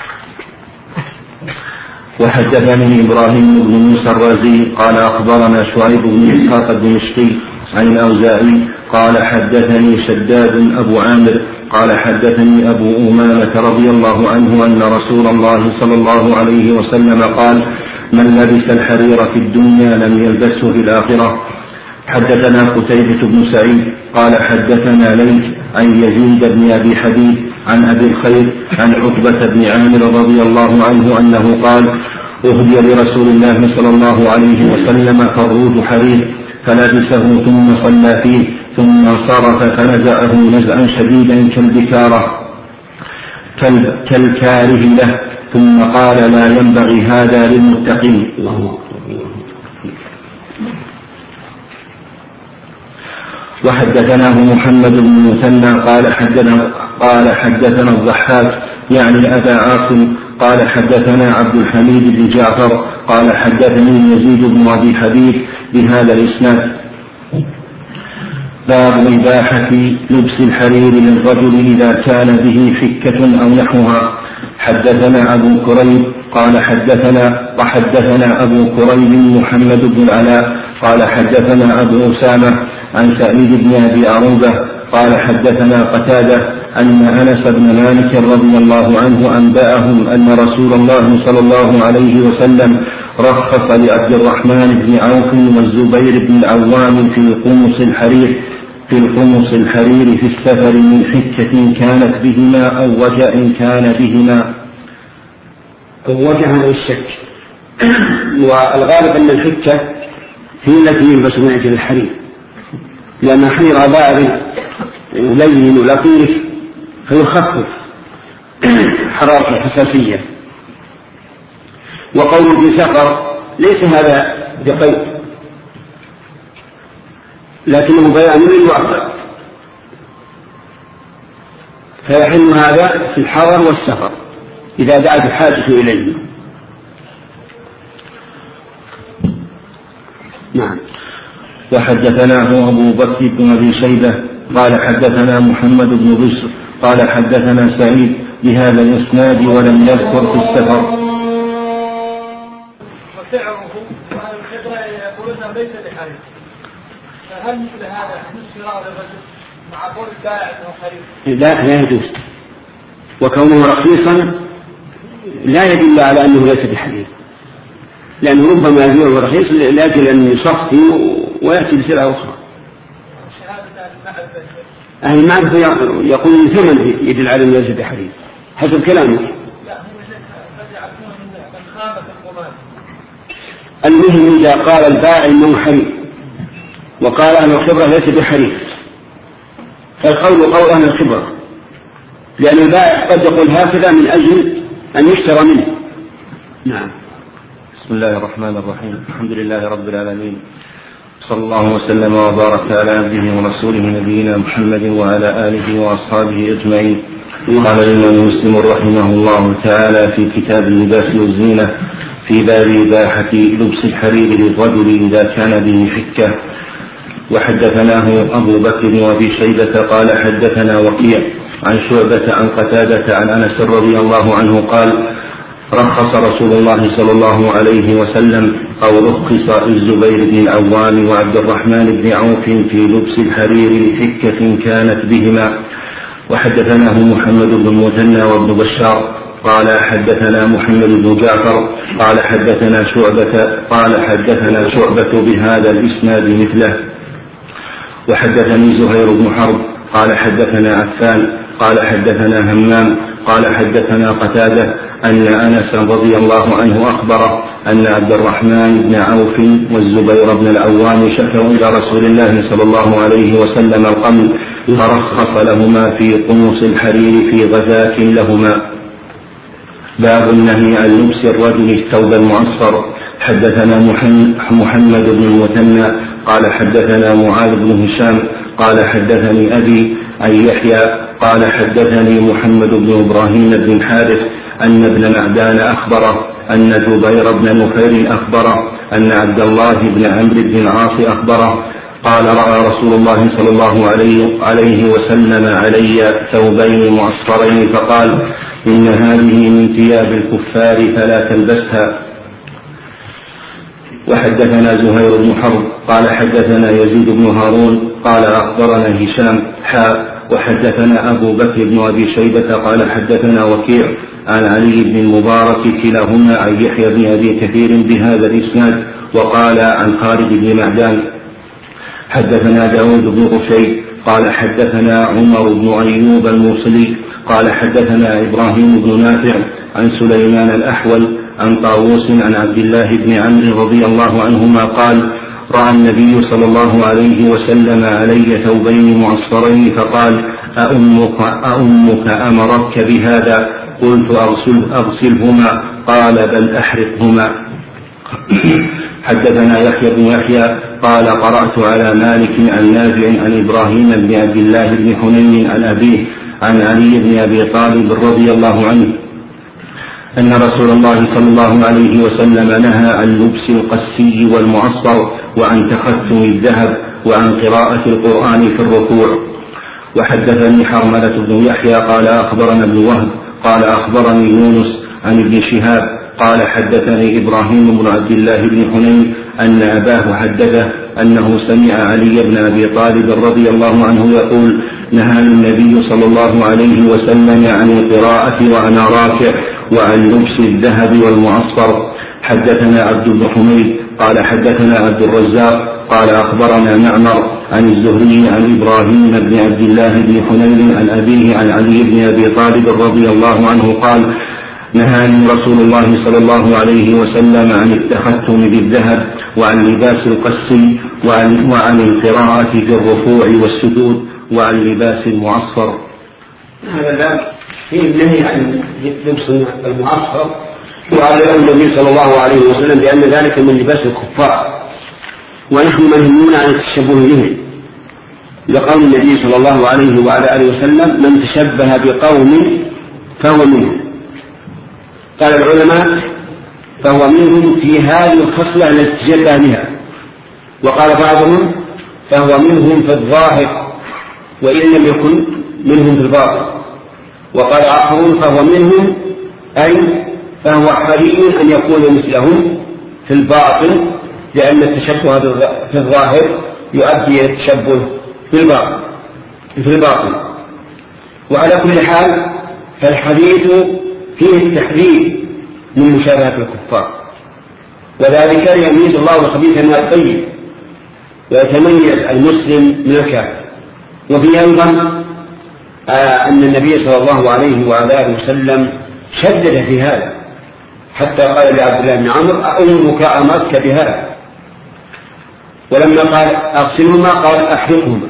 وحدثني إبراهيم بن موسى الرازي قال أخبرنا شعيب بن إسحاق الدمشقي عن الأوزاعي قال حدثني شداد أبو عامر قال حدثني أبو أمامة رضي الله عنه أن رسول الله صلى الله عليه وسلم قال من لبس الحرير في الدنيا لم يلبسه في الآخرة. حدثنا قتيبة بن سعيد قال حدثنا ليث عن يزيد بن أبي حبيب عن أبي الخير عن عقبة بن عامر رضي الله عنه أنه قال أهدي لرسول الله صلى الله عليه وسلم فروج حرير فلبسه ثم صلى فيه ثم انصرف فنزعه نزعا شديدا كالبكارة كالكاره له ثم قال لا ينبغي هذا للمتقين. وحدثناه محمد بن مثنى قال حدثنا قال حدثنا الضحاك يعني أبا عاصم قال حدثنا عبد الحميد بن جعفر قال حدثني يزيد بن أبي حبيب بهذا الإسناد. باب إباحة لبس الحرير للرجل إذا كان به فكة أو نحوها. حدثنا أبو كريب قال حدثنا وحدثنا أبو كريب محمد بن العلاء قال حدثنا أبو أسامة عن سعيد بن أبي عروبة قال حدثنا قتادة أن أنس بن مالك رضي الله عنه أنبأهم أن رسول الله صلى الله عليه وسلم رخص لعبد الرحمن بن عوف والزبير بن العوام في القمص الحرير في القمص الحرير في السفر من حكة كانت بهما أو وجع كان بهما. وجه هذا الشك، والغالب أن الحكة هي التي يلبس من أجل الحرير، لأن الحرير بارد لين ولطيف فيخفف حرارة الحساسية. وقول في سقر ليس هذا بقيد، لكنه بيان للواقع، فيحل هذا في الحضر والسفر إذا دعت الحاجة إليه. نعم. وحدثناه أبو بكر بن أبي شيبة قال حدثنا محمد بن بشر قال حدثنا سعيد بهذا الإسناد ولم يذكر في السفر. وسعره وأهل الخبرة يقولون ليس بحريص، فهل مثل هذا نفس رأي الرجل مع قول البائع أنه حريص؟ لا لا يجوز، وكونه رخيصا لا يدل على أنه ليس بحريص، لأنه ربما يبيعه رخيص لأجل أن يصفي ويأتي بسلعة أخرى. أهل المعرفة يقول ثمن يدل على أنه ليس بحريص حسب كلامه. المهم إذا قال البائع أنه حريص وقال أهل الخبرة ليس بحريص فالقول قول أهل الخبرة، لأن البائع قد يقول هكذا من أجل أن يشترى منه. نعم. بسم الله الرحمن الرحيم. الحمد لله رب العالمين، صلى الله وسلم وبارك على عبده ورسوله نبينا محمد وعلى آله وأصحابه أجمعين. قال الإمام مسلم رحمه الله تعالى في كتاب اللباس والزينة في باب إباحة لبس الحرير للرجل إذا كان به حكة. وحدثناه أبو بكر بن أبي شيبة قال حدثنا وكيع عن شعبة عن قتادة عن أنس رضي الله عنه قال رخص رسول الله صلى الله عليه وسلم أو رخص الزبير بن العوام وعبد الرحمن بن عوف في لبس الحرير لحكة كانت بهما. وحدثناه محمد بن المثنى وابن بشار قال حدثنا محمد بن جعفر قال حدثنا شعبة قال حدثنا شعبة بهذا الإسناد مثله. وحدثني زهير بن حرب قال حدثنا عفان قال حدثنا همام قال حدثنا قتادة أن أنس رضي الله عنه أخبره أن عبد الرحمن بن عوف والزبير بن العوام شكوا إلى رسول الله صلى الله عليه وسلم القمل فرخص لهما في قمص الحرير في غزاة لهما. باب النهي عن لبس الرجل الثوب المعصفر. حدثنا محمد بن المثنى قال حدثنا معاذ بن هشام قال حدثني أبي عن يحيى قال حدثني محمد بن إبراهيم بن الحارث أن ابن معدان أخبره أن جبير بن نفير أخبره أن عبد الله بن عمرو بن العاص أخبره قال رأى رسول الله صلى الله عليه وسلم علي ثوبين معصفرين فقال إن هذه من ثياب الكفار فلا تلبسها. وحدثنا زهير بن حرب قال حدثنا يزيد بن هارون قال أخبرنا هشام حاء وحدثنا أبو بكر بن أبي شيبة قال حدثنا وكيع عن علي بن المبارك كلاهما عن يحيى بن أبي كثير بهذا الإسناد وقال عن خالد بن معدان. حدثنا داود بن رشيد قال حدثنا عمر بن أيوب الموصلي قال حدثنا إبراهيم بن نافع عن سليمان الأحول عن طاووس عن عبد الله بن عمرو رضي الله عنهما قال رأى النبي صلى الله عليه وسلم علي ثوبين معصفرين فقال أأمك, أأمك أمرك بهذا؟ قلت أغسل أغسلهما قال بل أحرقهما. حدثنا يحيى بن يحيى قال قرأت على مالك عن نافع عن إبراهيم بن عبد الله بن حنين عن أبيه عن علي بن أبي طالب رضي الله عنه أن رسول الله صلى الله عليه وسلم نهى عن لبس القسي والمعصفر وعن تختم الذهب وعن قراءة القرآن في الركوع. وحدثني حرملة بن يحيى قال أخبرنا ابن وهب قال أخبرني يونس عن ابن شهاب قال حدثني إبراهيم بن عبد الله بن حنين أن أباه حدثه أنه سمع علي بن أبي طالب رضي الله عنه يقول نهى النبي صلى الله عليه وسلم عن القراءة وأنا راكع وعن لبس الذهب والمعصفر. حدثنا عبد بن حميد قال حدثنا عبد الرزاق قال أخبرنا معمر عن الزهري عن إبراهيم بن عبد الله بن حنين عن أبيه عن علي بن أبي طالب رضي الله عنه قال نهاني رسول الله صلى الله عليه وسلم عن التختم بالذهب وعن لباس القسي وعن, وعن القراءة في الركوع والسجود وعن لباس المعصفر. هذا لا فيه النهي عن لبس المعصفر، وعلم النبي صلى الله عليه وسلم بأن ذلك من لباس الكفار، ونحن منهيون عن التشبه بهم، لقول النبي صلى الله عليه وعلى آله وسلم: من تشبه بقوم فهو منهم. قال العلماء: فهو منهم في هذه الخصلة التي تشبه بها، وقال بعضهم: فهو منهم في الظاهر وإن لم يكن منهم في الباطن، وقال آخرون: فهو منهم أي فهو حري أن يكون مثلهم في الباطن، لأن التشبه في الظاهر يؤدي إلى التشبه في الباطن في الباطن وعلى كل حال فالحديث فيه التحذير من مشابهة الكفار، وذلك يميز الله الخبيث من الطيب ويتميز المسلم من الكافر. وفي أيضا آه أن النبي صلى الله عليه وعلى آله وسلم شدد في هذا، حتى قال لعبد الله بن عمرو: أأمك أمرك بهذا؟ ولما قال أغسلهما قال أحرقهما،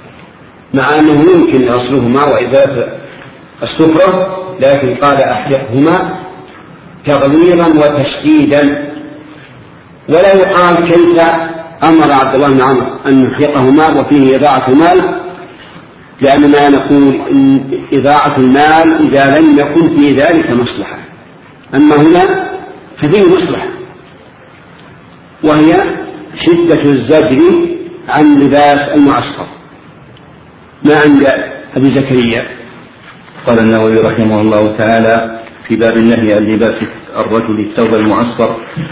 مع أنه يمكن غسلهما وإزالة السفرة، لكن قال أحرقهما تغليظا وتشديدا. ولا يقال كيف أمر عبد الله بن عمرو أن يحرقهما وفيه إضاعة المال، لأننا نقول إن إضاعة المال إذا لم يكن في ذلك مصلحة، أما هنا ففيه مصلحة، وهي شدة الزجر عن لباس المعصفر. ما عند أبي زكريا؟ قال النووي رحمه الله تعالى في باب النهي عن لباس الرجل الثوب المعصفر: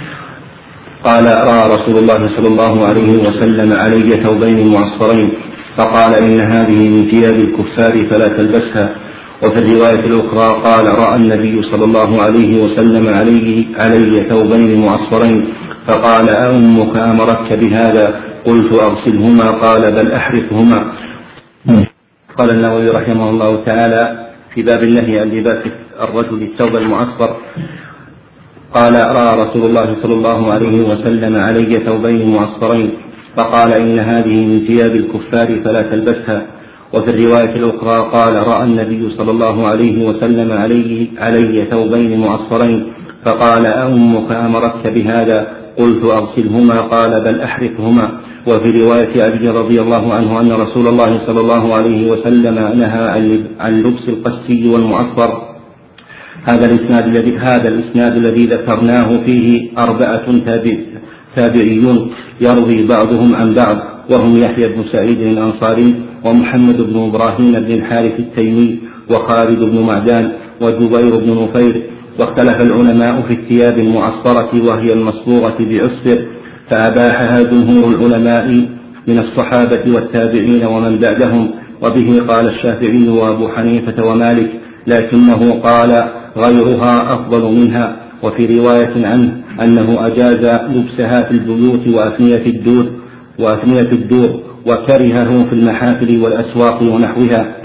قال: رأى رسول الله صلى الله عليه وسلم علي ثوبين معصفرين فقال: إن هذه من ثياب الكفار فلا تلبسها. وفي الرواية الأخرى قال: رأى النبي صلى الله عليه وسلم علي, علي ثوبين معصفرين فقال: أأمك أمرتك بهذا؟ قلت: أغسلهما. قال: بل أحرقهما. قال النووي رحمه الله تعالى في باب النهي عن لباس الرجل الثوب المعصفر: قال: رأى رسول الله صلى الله عليه وسلم علي ثوبين معصفرين فقال: إن هذه من ثياب الكفار فلا تلبسها. وفي الرواية الأخرى قال: رأى النبي صلى الله عليه وسلم علي, علي ثوبين معصفرين فقال: أأمك أمرتك بهذا؟ قلت: أغسلهما. قال: بل أحرقهما. وفي رواية علي رضي الله عنه أن رسول الله صلى الله عليه وسلم نهى عن لبس القسي والمعصفر. هذا الإسناد الذي هذا الإسناد الذي ذكرناه فيه أربعة تابعيون يروي بعضهم عن بعض، وهم يحيى بن سعيد الأنصاري ومحمد بن إبراهيم بن الحارث التيمي وخالد بن معدان وجبير بن نفير. واختلف العلماء في الثياب المعصفرة وهي المصبوغة بعصفر، فأباحها جمهور العلماء من الصحابة والتابعين ومن بعدهم، وبه قال الشافعي وأبو حنيفة ومالك، لكنه قال غيرها أفضل منها. وفي رواية عنه أنه أجاز لبسها في البيوت وأثنية الدور وأثنية الدور وكرهه في المحافل والأسواق ونحوها.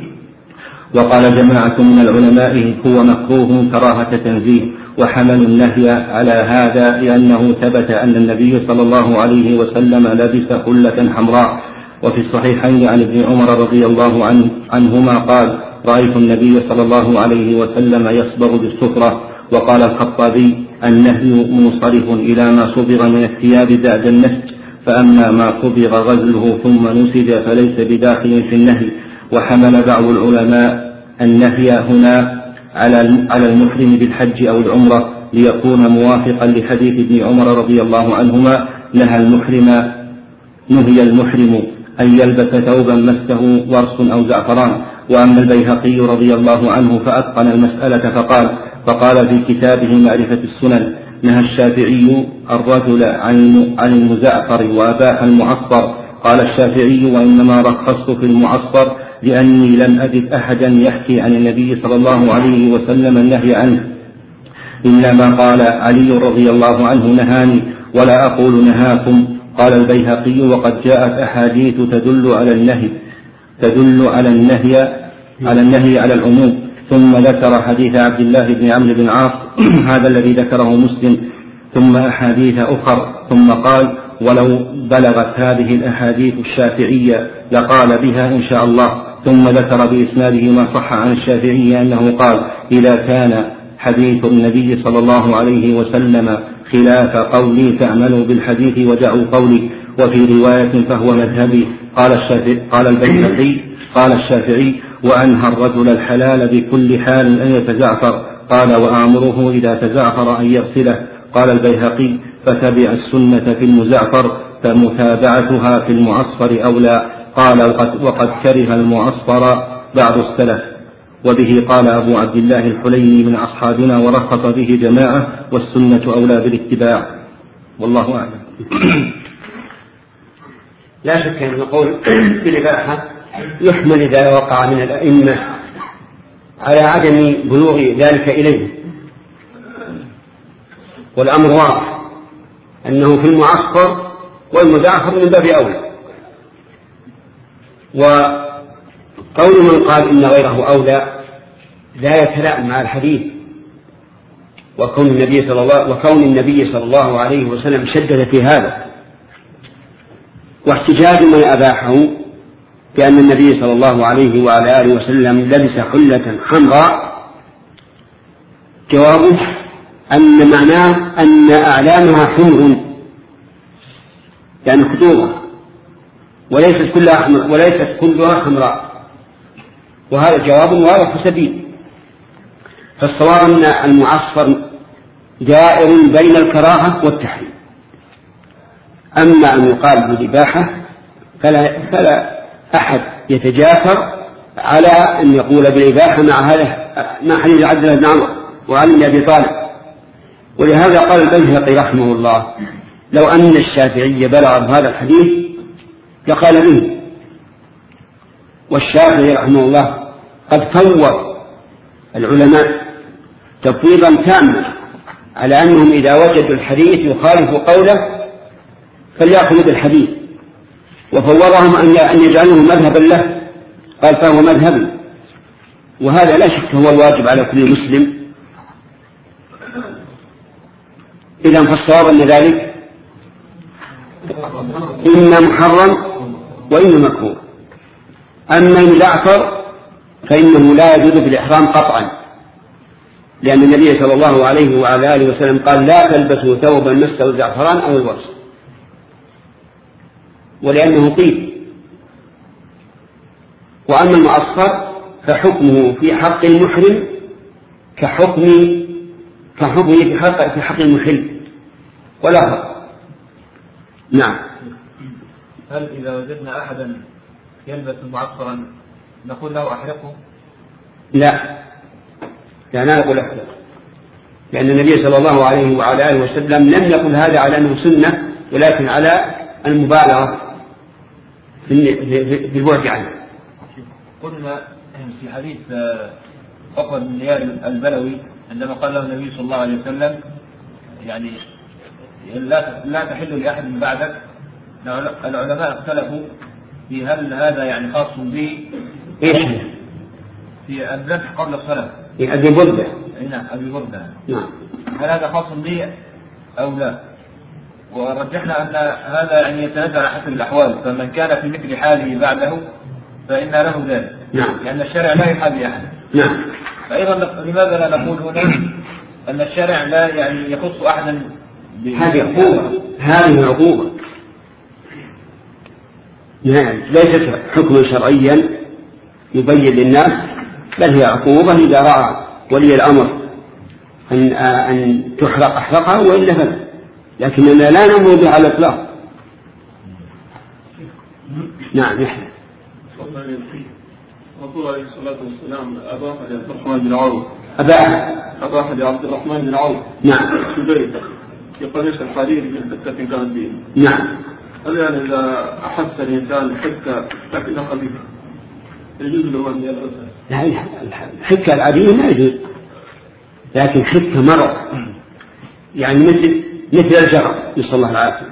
وقال جماعة من العلماء هو مكروه كراهة تنزيه، وحملوا النهي على هذا لأنه ثبت أن النبي صلى الله عليه وسلم لبس حلة حمراء. وفي الصحيحين عن ابن عمر رضي الله عنه عنهما قال: رأيت النبي صلى الله عليه وسلم يصبغ بالسفرة. وقال الخطابي: النهي منصرف إلى ما صبغ من الثياب بعد النسج، فأما ما صبغ غزله ثم نسج فليس بداخل في النهي. وحمل بعض العلماء النهي هنا على المحرم بالحج أو العمرة ليكون موافقا لحديث ابن عمر رضي الله عنهما: نهى المحرم نهي المحرم أن يلبس ثوبا مسه ورس أو زعفران. وأما البيهقي رضي الله عنه فأتقن المسألة فقال فقال في كتابه معرفة السنن: نهى الشافعي الرجل عن المزعفر وأباح المعصفر. قال الشافعي: وإنما رخصت في المعصفر لأني لم أجد أحدا يحكي عن النبي صلى الله عليه وسلم النهي عنه، إنما قال علي رضي الله عنه نهاني ولا أقول نهاكم. قال البيهقي: وقد جاءت أحاديث تدل على النهي تدل على النهي على النهي على العموم. ثم ذكر حديث عبد الله بن عمرو بن عاص هذا الذي ذكره مسلم، ثم أحاديث أخر، ثم قال: ولو بلغت هذه الأحاديث الشافعية لقال بها إن شاء الله. ثم ذكر بإسناده ما صح عن الشافعي أنه قال: إذا كان حديث النبي صلى الله عليه وسلم خلاف قولي فاعملوا بالحديث ودعوا قولي، وفي رواية فهو مذهبي. قال الشافعي قال البيهقي قال الشافعي: وأنهى الرجل الحلال بكل حال أن يتزعفر. قال: وآمره إذا تزعفر أن يغسله. قال البيهقي: فتبع السنة في المزعفر فمتابعتها في المعصفر أولى. قال: وقد, وقد كره المعصفر بعض السلف. وبه قال أبو عبد الله الحليمي من أصحابنا ورخص به جماعة، والسنة أولى بالاتباع، والله أعلم. لا شك أن القول بالإباحة يحمل إذا وقع من الأئمة على عدم بلوغ ذلك إليه، والأمر واضح أنه في المعصفر والمزعفر من باب أولى. وقول من قال إن غيره أولى لا يتلائم مع الحديث، وكون النبي صلى الله وكون النبي صلى الله عليه وسلم شدد في هذا، واحتجاج من أباحه بأن النبي صلى الله عليه وعلى آله وسلم لبس حلة حمراء، جوابه أن معناه أن أعلامها حمر يعني خطوبة، وليست كلها حمر وليست كلها حمراء، وهذا جواب واضح سبيل. فالصواب أن المعصفر دائر بين الكراهة والتحريم. أما أن يقال بالإباحة فلا, فلا أحد يتجاسر على أن يقول بالإباحة مع هذا مع حديث عبد الله بن عمرو وعلي بن أبي طالب. ولهذا قال البيهقي رحمه الله: لو أن الشافعي بلغ بهذا الحديث لقال به. والشافعي رحمه الله قد فوض العلماء تفويضا تاما على أنهم إذا وجدوا الحديث يخالف قوله فليأخذوا بالحديث، وفوضهم أن يجعلوه مذهبا له، قال فهو مذهبي. وهذا لا شك هو الواجب على كل مسلم. إذا فالصواب أن ذلك إما محرم وإما مكروه. أما المزعفر فإنه لا يجوز في الإحرام قطعا، لأن النبي صلى الله عليه وعلى آله وسلم قال: لا تلبسوا ثوبا مسه الزعفران أو الورس، ولأنه طيب. وأما المعصفر فحكمه في حق المحرم كحكم كحكمه في حق في حق المحل ولا فرق. نعم. هل إذا وجدنا أحدا يلبس معصفرا نقول له أحرقه؟ لا، لا نقول أحرقه، لأن النبي صلى الله عليه وعلى آله وسلم لم يقل هذا على أنه سنة، ولكن على المبالغة في البعد عنه. قلنا في حديث عقبة بن زياد البلوي عندما قال له النبي صلى الله عليه وسلم: يعني لا لا تحل لأحد من بعدك. العلماء اختلفوا في هل هذا يعني خاص به في الذبح قبل الصلاة في أبي بردة. نعم أبي بردة. نعم. هل هذا خاص به أو لا؟ ورجحنا أن هذا يعني يتنازل على حسب الأحوال، فمن كان في مثل حاله بعده فإن له ذلك. نعم. لأن الشرع لا يحابي أحد. نعم. فأيضا لماذا لا نقول هنا أن الشرع لا يعني يخص أحدا؟ هذه عقوبة، هذه عقوبة، يعني ليست حكما شرعيا يبين للناس، بل هي عقوبة إذا رأى ولي الأمر أن أن تحرق أحرقها وإلا فلا، لكننا لا نمر بها على الإطلاق. نعم. نحن الرسول عليه الصلاة والسلام أباح لعبد الرحمن بن عوف أباح أباح لعبد الرحمن بن عوف نعم السبيل يقلش الحرير من حتة كانت به. نعم. هل يعني إذا أحس الإنسان حكة لكنها خبيثة يجوز له أن يلبسها؟ الحكة العادية ما يجوز، لكن حكة مرض يعني مثل مثل الجرب نسأل الله العافية،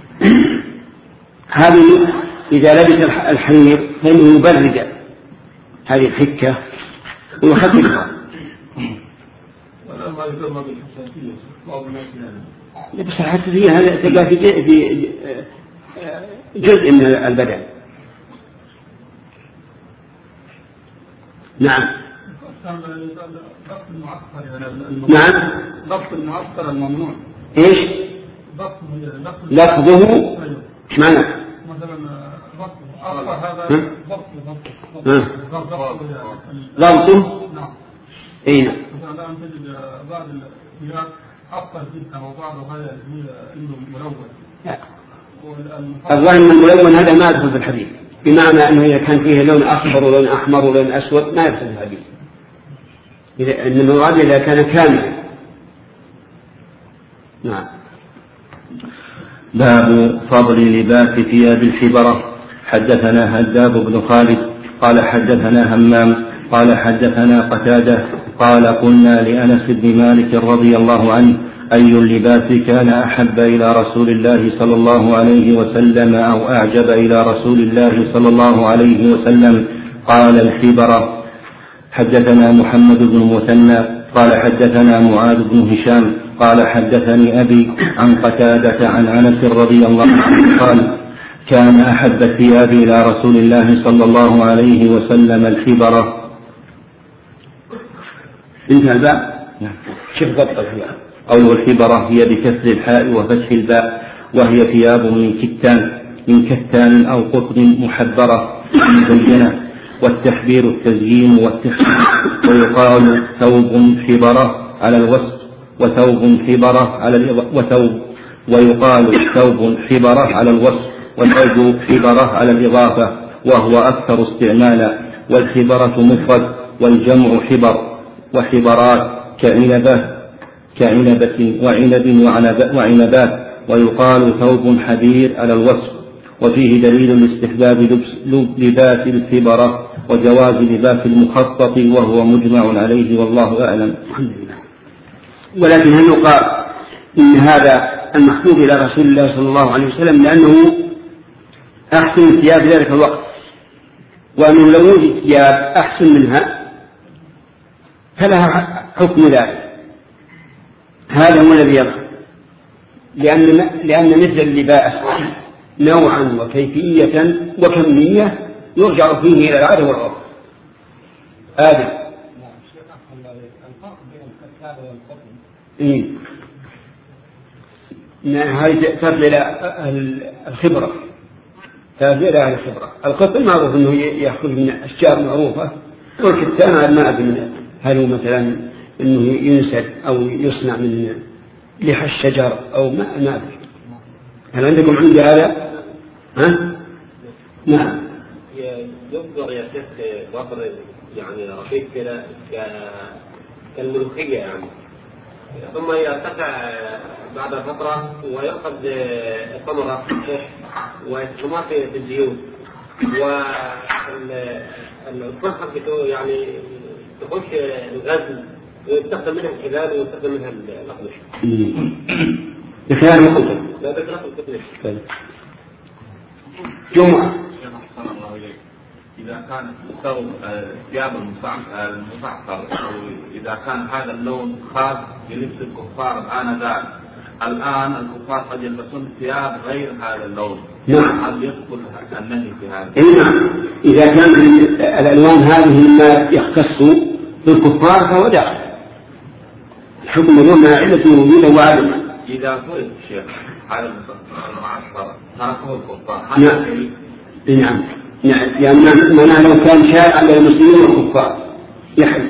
هذه إذا لبس الحرير فإنه يبرد هذه الحكة ويخففها. ما يسمى بالحساسية بعض الناس يعني. بس الحساسية هذا تلقى في في جزء من البدن. نعم. ضبط المعسكر نعم. ضبط المعسكر الممنوع. ايش؟ ضبط لفظه ايش معنى؟ مثلا ضبط هذا ضبط ضبط ضبطه. نعم. اي نعم. مثلا الان تجد بعض الثياب أفضل جدا وبعض هذا انه ملون. الظاهر ان الملون هذا ما يدخل في الحديث، بمعنى انه اذا كان فيه لون اصفر ولون احمر ولون اسود ما يدخل في الحديث. إذا ان المراد اذا كان كاملا. نعم. باب فضل لباس ثياب الحبرة. حدثنا هداب بن خالد قال حدثنا همام قال حدثنا قتادة قال قلنا لأنس بن مالك رضي الله عنه أي اللباس كان أحب إلى رسول الله صلى الله عليه وسلم أو أعجب إلى رسول الله صلى الله عليه وسلم؟ قال الحبرة. حدثنا محمد بن المثنى قال حدثنا معاذ بن هشام قال حدثني أبي عن قتادة عن أنس رضي الله عنه قال كان أحب الثياب إلى رسول الله صلى الله عليه وسلم الحبرة. انتهى الباء. شوف ضبط الثياب. قوله الحبرة هي بكسر الحاء وفتح الباء، وهي ثياب من كتان من كتان أو قطن محبرة مزينة، والتحبير التزيين والتحبير. ويقال ثوب حبرة على الوصف وثوب حبرة على وثوب ويقال ثوب حبرة على الوصف وثوب حبرة على الإضافة، وهو أكثر استعمالا. والحبرة مفرد والجمع حبر وحبرات كعنبة كعنبة وعنب وعنبات. ويقال ثوب حبير على الوصف. وفيه دليل لاستحباب لباس الحبرة وجواز لباس المخطط، وهو مجمع عليه والله أعلم. ولكن هل يقال إن هذا المحبوب إلى رسول الله صلى الله عليه وسلم لأنه أحسن الثياب في ذلك الوقت، وأنه لو وجد ثياب أحسن منها فلها حكم ذلك؟ هذا هو الذي يظهر، لأن لأن مثل اللباس نوعا وكيفية وكمية يرجع فيه إلى العادة والعرف. آدم. إيه. هذه تفضل إلى الخبرة، تفضل إلى الخبرة. القطن معروف أنه يأخذ من أشجار معروفة، والكتان ما أدري هل هو مثلا أنه ينسج أو يصنع من لحى الشجر أو ما ما أدري. هل عندكم عندي هذا؟ ها؟ نعم. ينظر يا شيخ بطر يعني رقيق كده كالملوخية يعني، ثم يرتفع بعد فترة ويأخذ ثمرة ويسلمها في الزيوت، والفرخة يعني تخش الغزل ويستخدم منها الحلال ويستخدم منها الأقمش. بخيار القطن. لا بخيار القطن. جمعة. إذا كان ثوب ثياب المصعصر إذا كان هذا اللون خاص بلبس الكفار آنذاك، الآن الكفار قد يلبسون ثياب غير هذا اللون. نعم. هل يدخل النهي في هذا؟ نعم. إذا كان الألوان هذه مما يختص بالكفار فهو داخل. الحكم اليوم علة وجودا وعدما. إذا فرض الشيخ على المعصر تركه الكفار. نعم. نعم. يعني معناه لو كان شائع على المسلمين والكفار يحل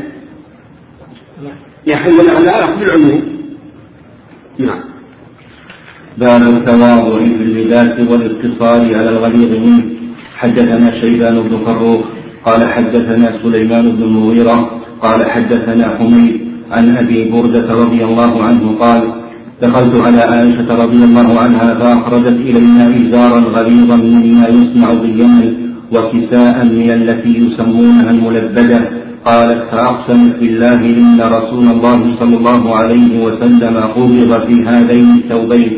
يحل الأعلى بالعموم. نعم. باب التواضع في اللباس والاقتصار على الغليظ منه. حدثنا شيبان بن فروخ قال حدثنا سليمان بن المغيرة قال حدثنا حميد عن أبي بردة رضي الله عنه قال دخلت على عائشة رضي الله عنها فأخرجت إلينا إزارا غليظا مما يصنع باليمن وكساء من التي يسمونها الملبدة. قالت فأقسمت بالله إن رسول الله صلى الله عليه وسلم قبض في هذين الثوبين.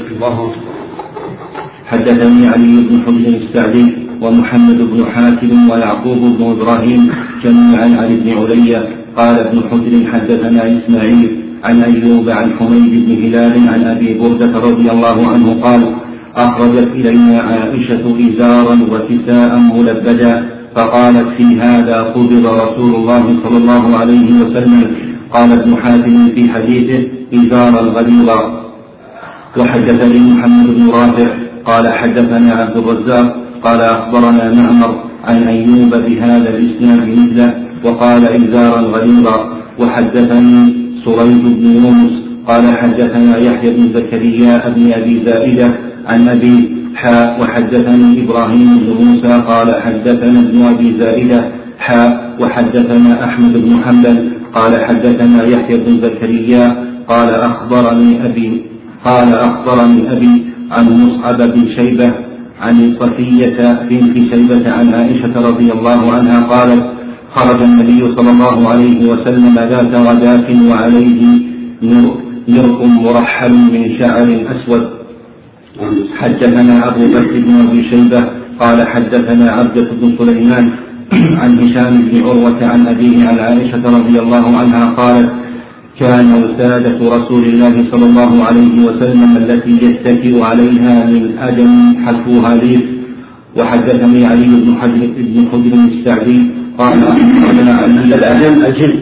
حدثني علي بن حجر السعدي ومحمد بن حاتم ويعقوب بن إبراهيم جميعا عن ابن علي قال ابن حجر حدثنا إسماعيل عن أيوب عن حميد بن هلال عن أبي بردة رضي الله عنه قال أخرجت إلينا عائشة إزارا وكساء ملبدا فقالت في هذا قبض رسول الله صلى الله عليه وسلم. قال ابن حاتم في حديثه إزارا غليظا. وحدثني محمد بن رافع قال حدثنا عبد الرزاق قال أخبرنا معمر عن أيوب بهذا الإسناد مثله وقال إزارا غليظا. وحدثني سريج بن يونس قال حدثنا يحيى بن زكريا بن أبي زائدة عن أبي حاء وحدثني إبراهيم بن موسى قال حدثنا ابن أبي زائدة حاء وحدثنا أحمد بن حنبل قال حدثنا يحيى بن زكريا قال أخبرني أبي قال أخبرني أبي عن مصعب بن شيبة عن صفية بنت شيبة عن عائشة رضي الله عنها قالت خرج النبي صلى الله عليه وسلم ذات غداة وعليه مرق مرحل من شعر أسود. حدثنا أبو بكر بن أبي شيبة قال حدثنا عبدة بن سليمان عن هشام بن عروة عن أبيه عن عائشة رضي الله عنها قالت كان وسادة رسول الله صلى الله عليه وسلم التي يتكئ عليها من أدم حشوها ليف. وحدثني علي بن حجر بن حجر السعدي قال الأدم الجلد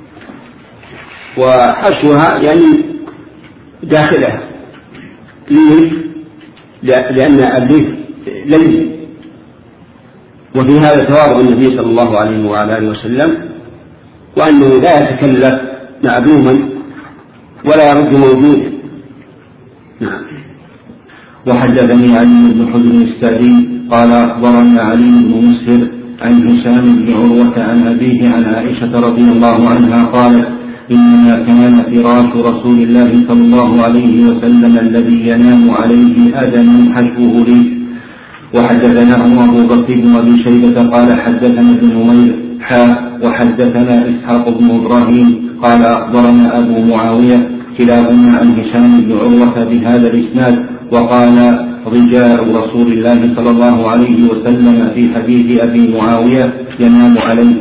وحشوها يعني داخلها ليف لأن الليف لين. وفي هذا تواضع النبي صلى الله عليه وعلى آله وسلم وأنه لا يتكلف معلوما ولا يرد موجودا. نعم. وحدثني علي بن حجر السعدي قال أخبرنا علي بن مسهر عن هشام بن عروة عن أبيه عن عائشة رضي الله عنها قالت إنما كان فراش رسول الله صلى الله عليه وسلم الذي ينام عليه آدم حشوه لي. وحدثناه أبو بكر بن أبي شيبة قال حدثنا ابن نمير حاء وحدثنا إسحاق بن إبراهيم قال أخبرنا أبو معاوية كلاهما عن هشام بن عروة بهذا الإسناد. وقال رجال رسول الله صلى الله عليه وسلم في حديث أبي معاوية ينام عليه.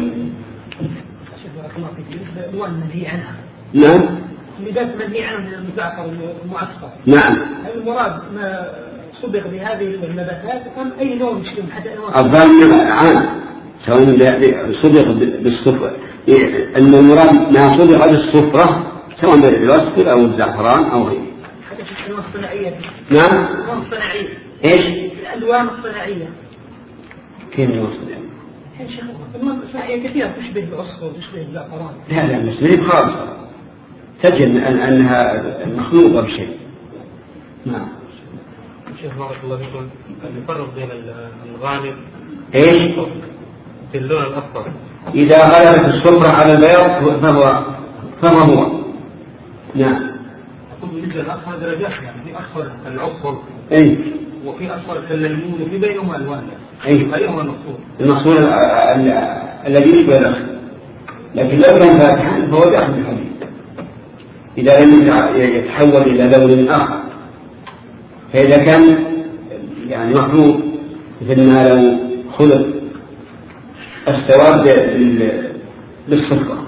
نعم. لباس منهي عنه من المزعفر المعسكر. نعم. هل المراد ما صبغ بهذه النباتات أم أي نوع مسلم حتى الظن عام سواء صبغ بالصفرة أن المراد ما صبغ بالصفرة سواء بالوسط أو الزعفران أو غيره. هذا في الألوان الصناعية. نعم. الألوان الصناعية. إيش؟ الألوان الصناعية. كيف الألوان الصناعية؟ يا شيخ الألوان الصناعية كثيرة تشبه الأصفر وتشبه الزعفران. لا لا مسلم خالصة تجد أن أنها مخلوطة بشيء. نعم. شيخ بارك الله فيكم نفرق بين الغامق ايش؟ في اللون الاصفر. اذا غلبت الصفرة على البياض فهو فهو هو. نعم. اقول بالنسبه للاصفر درجات يعني في اصفر كالعصفر اي وفي اصفر كالليمون وفي بينهما الوان اي ايهما المقصود؟ المقصود الذي يشبه الاخر لكن لو كان فاتحا فهو داخل الحديد. اذا لم يتحول الى لون اخر فإذا كان يعني مخلوط مثل ما لو خلط السواد بالصفرة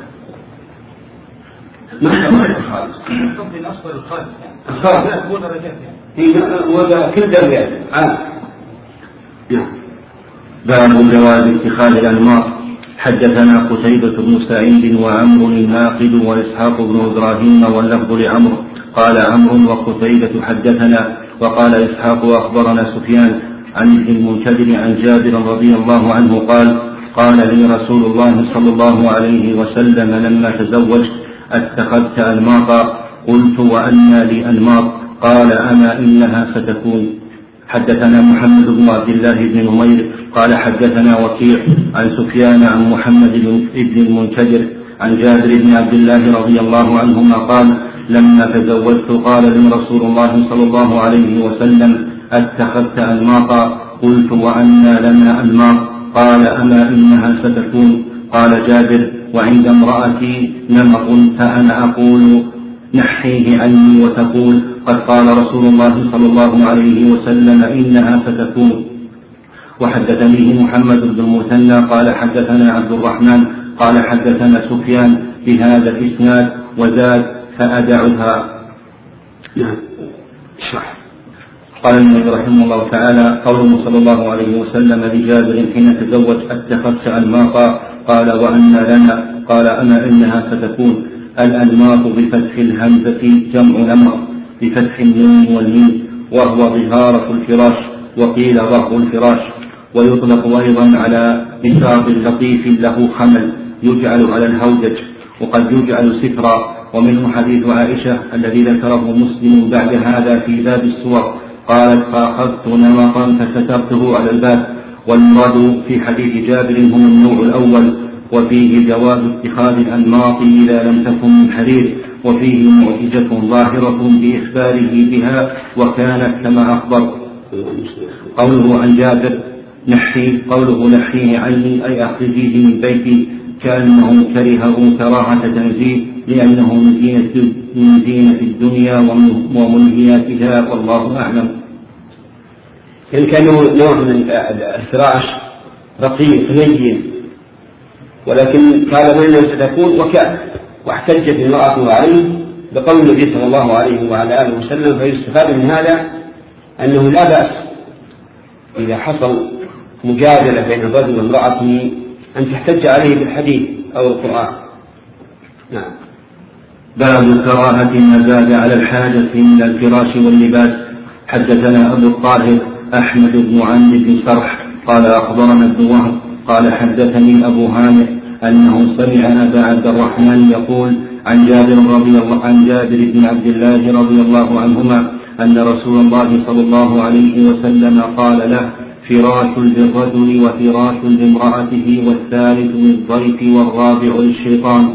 ما حصل خالص. قصد الأصفر الخالص يعني. الخالص. هو درجات يعني. هو كل درجات. عام. نعم. باب جواز اتخاذ الأنماط. حدثنا قتيبة بن سعيد وعمرو الناقد وإسحاق بن إبراهيم واللفظ لعمرو قال عمرو وقتيبة حدثنا وقال إسحاق أخبرنا سفيان عن ابن المنكدر عن جابر رضي الله عنه قال قال لي رسول الله صلى الله عليه وسلم لما تزوجت اتخذت أنماطا قلت وأنى لي أنماط قال أما إنها ستكون. حدثنا محمد بن عبد الله بن نمير قال حدثنا وكيع عن سفيان عن محمد بن المنكدر عن جابر بن عبد الله رضي الله عنهما قال لما تزوجت قال لي رسول الله صلى الله عليه وسلم اتخذت أنماطا قلت وأنى لنا أنماط قال أما إنها ستكون. قال جابر وعند امرأتي نمط فأنا أقول نحيه عني وتقول قد قال رسول الله صلى الله عليه وسلم إنها ستكون. وحدثني محمد بن المثنى قال حدثنا عبد الرحمن قال حدثنا سفيان بهذا الإسناد وزاد فأدعها. نعم. اشرح. قال النبي رحمه الله تعالى: قوله صلى الله عليه وسلم لجابر حين تزوج: اتخذت أنماطا؟ قال: وأن لنا؟ قال: أما إنها ستكون. الأنماط بفتح الهمزة جمع نمر بفتح النون والميم، وهو ظهارة الفراش، وقيل ظهر الفراش. ويطلق أيضا على بساط لطيف له خمل يجعل على الهودج، وقد يجعل سترا. ومنه حديث عائشة الذي ذكره مسلم بعد هذا في باب الصور، قالت: فأخذت نمطا فسترته على الباب. والمراد في حديث جابر هم النوع الأول، وفيه جواز اتخاذ الأنماط إذا لم تكن من حرير، وفيه معجزة ظاهرة بإخباره بها وكانت كما أخبر. قوله عن جابر نحي، قوله نحيه عني أي أخرجيه من بيتي، كأنه كرهه كراهة تنزيه، لأنه من زينة من زينة الدنيا ومنهياتها، والله أعلم. إن كان نوع من الفراش رقيق لين، ولكن قال من ستكون وكان، واحتجت المرأة عليه بقول النبي صلى الله عليه وعلى آله وسلم. فيستفاد من هذا أنه لا بأس إذا حصل مجادلة بين الرجل وامرأته أن تحتج عليه بالحديث أو القرآن. نعم. باب كراهة ما زاد على الحاجة من الفراش واللباس. حدثنا أبو الطاهر أحمد بن عمرو بن سرح قال أخبرنا ابن وهب قال حدثني أبو هانئ أنه سمع أبا عبد الرحمن يقول عن جابر رضي الله عن جابر بن عبد الله رضي الله عنهما أن رسول الله صلى الله عليه وسلم قال له: فراش للرجل وفراش لامرأته، والثالث للضيف والرابع للشيطان.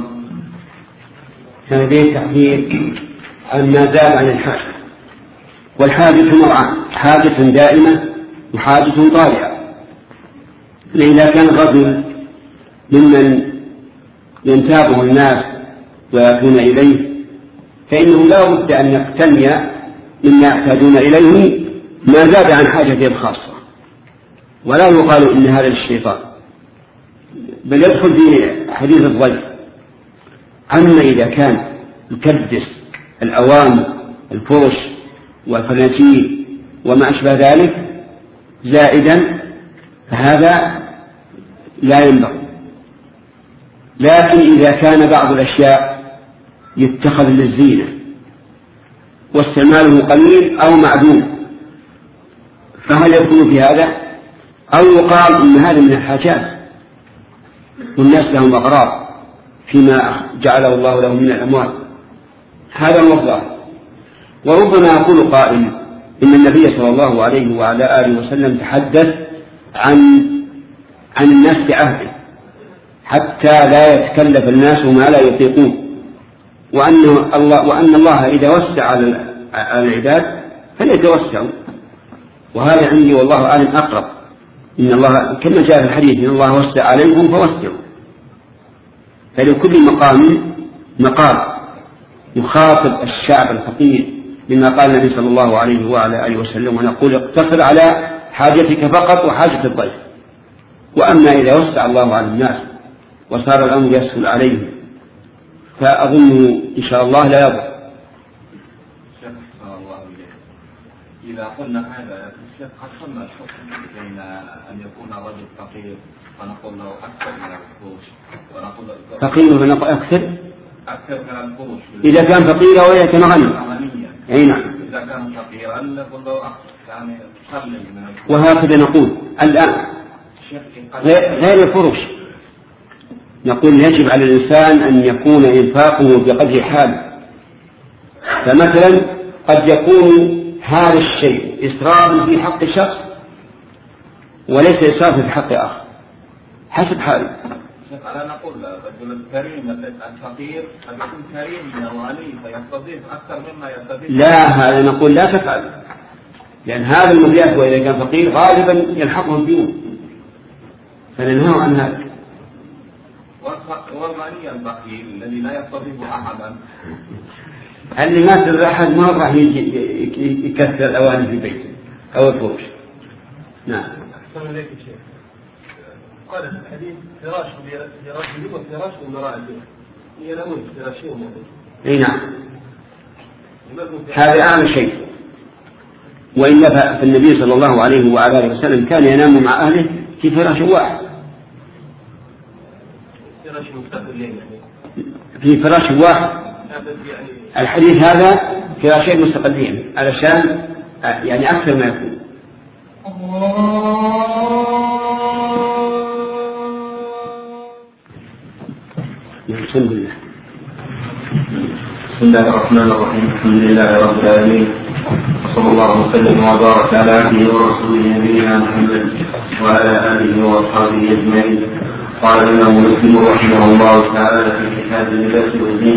هذه تحذير عن ما زاد عن الحاجة. والحاجة نوعان: حاجة دائمة وحاجة طارئة. إذا كان الرجل ممن ينتابه الناس ويأتون إليه فإنه لا بد أن يقتني مما يحتاجون إليه ما زاد عن حاجته الخاصة، ولا يقال إن هذا للشيطان، بل يدخل في حديث الضيف. أما إذا كان يكدس الأواني الفرش والفناجيل وما أشبه ذلك زائدا فهذا لا ينبغي. لكن إذا كان بعض الأشياء يتخذ للزينة واستعماله قليل أو معدوم فهل يكون في هذا؟ أو يقال إن هذا من الحاجات والناس لهم أغراض فيما جعله الله لهم من الأموال، هذا هو الظاهر. وربما يقول قائل إن النبي صلى الله عليه وعلى آله وسلم تحدث عن عن الناس بعهده حتى لا يتكلف الناس ما لا يطيقون، وأن الله, وأن الله إذا وسع على العباد فليتوسعوا، وهذا عندي والله أعلم أقرب. إن الله كما جاء في الحديث إن الله وسع عليكم فوسعوا. فلكل مقام مقام يخاطب الشعب الفقير بما قال النبي صلى الله عليه وعلى آله وسلم، ونقول اقتصر على حاجتك فقط وحاجة الضيف. وأما إذا وسع الله على الناس وصار الأمر يسهل عليهم فأظن إن شاء الله لا يضر. إذا قلنا هذا الشيخ حصلنا الحكم بين أن يكون الرجل فقير فنقول له أكثر من الفروش، ونقول فقير فنقول أكثر أكثر من الفروش إذا كان فقيرا وإذا كان غنيا. أي نعم. إذا كان فقيرا نقول له أكثر يعني قلل من الفروش. وهكذا نقول الآن غير الفروش، نقول يجب على الإنسان أن يكون إنفاقه بقدر حاله. فمثلا قد يكون هذا الشيء إسرافا في حق شخص وليس إسرافا في حق آخر حسب حاله. أنا نقول الرجل الكريم الفقير قد يكون كريم من الغني فيستضيف أكثر مما يستضيف. لا، هذا نقول لا تفعل، لأن هذا المضياف وإذا كان فقير غالبا يلحقه الديون فننهى عن هذا. والغني البخيل الذي لا يستضيف أحدا اللي ما تدري أحد ما راح يكثر الأواني في بيته أو الفرش. نعم. أحسن إليك شيخ. قال في الحديث فراش لرجل وفراش لامرأته، هي نموذج فراشي وموضوع. أي نعم. هذا أعلى شيء. وإلا فالنبي صلى الله عليه وعلى آله وسلم كان ينام مع أهله في فراش واحد، في فراش واحد. الحديث هذا فراشين مستقلين علشان يعني أكثر ما يكون. بسم الله بسم الله الرحمن الرحيم. الحمد لله رب العالمين، وصلى الله وسلم وبارك على عبده ورسوله نبينا محمد وعلى آله وأصحابه أجمعين. قال الإمام مسلم رحمه الله تعالى في كتاب اللباس والزينة: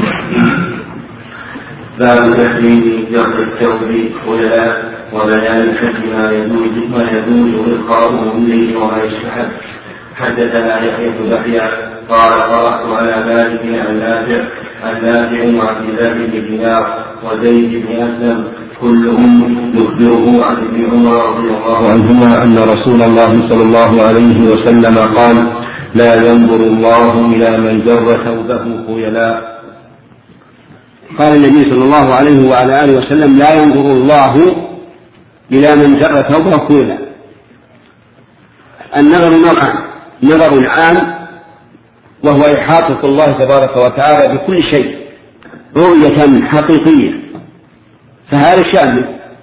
باب تحريم جر الثوب خيلاء وبيان الحد ما يجوز ما يجوز إلقاؤه إليه وما يستحب. حدثنا يحيى بن يحيى قال قرأت على مالك عن نافع عن نافع وعبد الله بن دينار وزيد بن أسلم كلهم يخبره عن ابن عمر رضي الله عنهما أن رسول الله صلى الله عليه وسلم قال: لا ينظر الله إلى من جر ثوبه خيلاء. قال النبي صلى الله عليه وعلى آله وسلم: لا ينظر الله إلى من جر ثوبه خيلاء. النظر نوعان: نظر عام وهو إحاطة الله تبارك وتعالى بكل شيء رؤية حقيقية، فهذا شامل.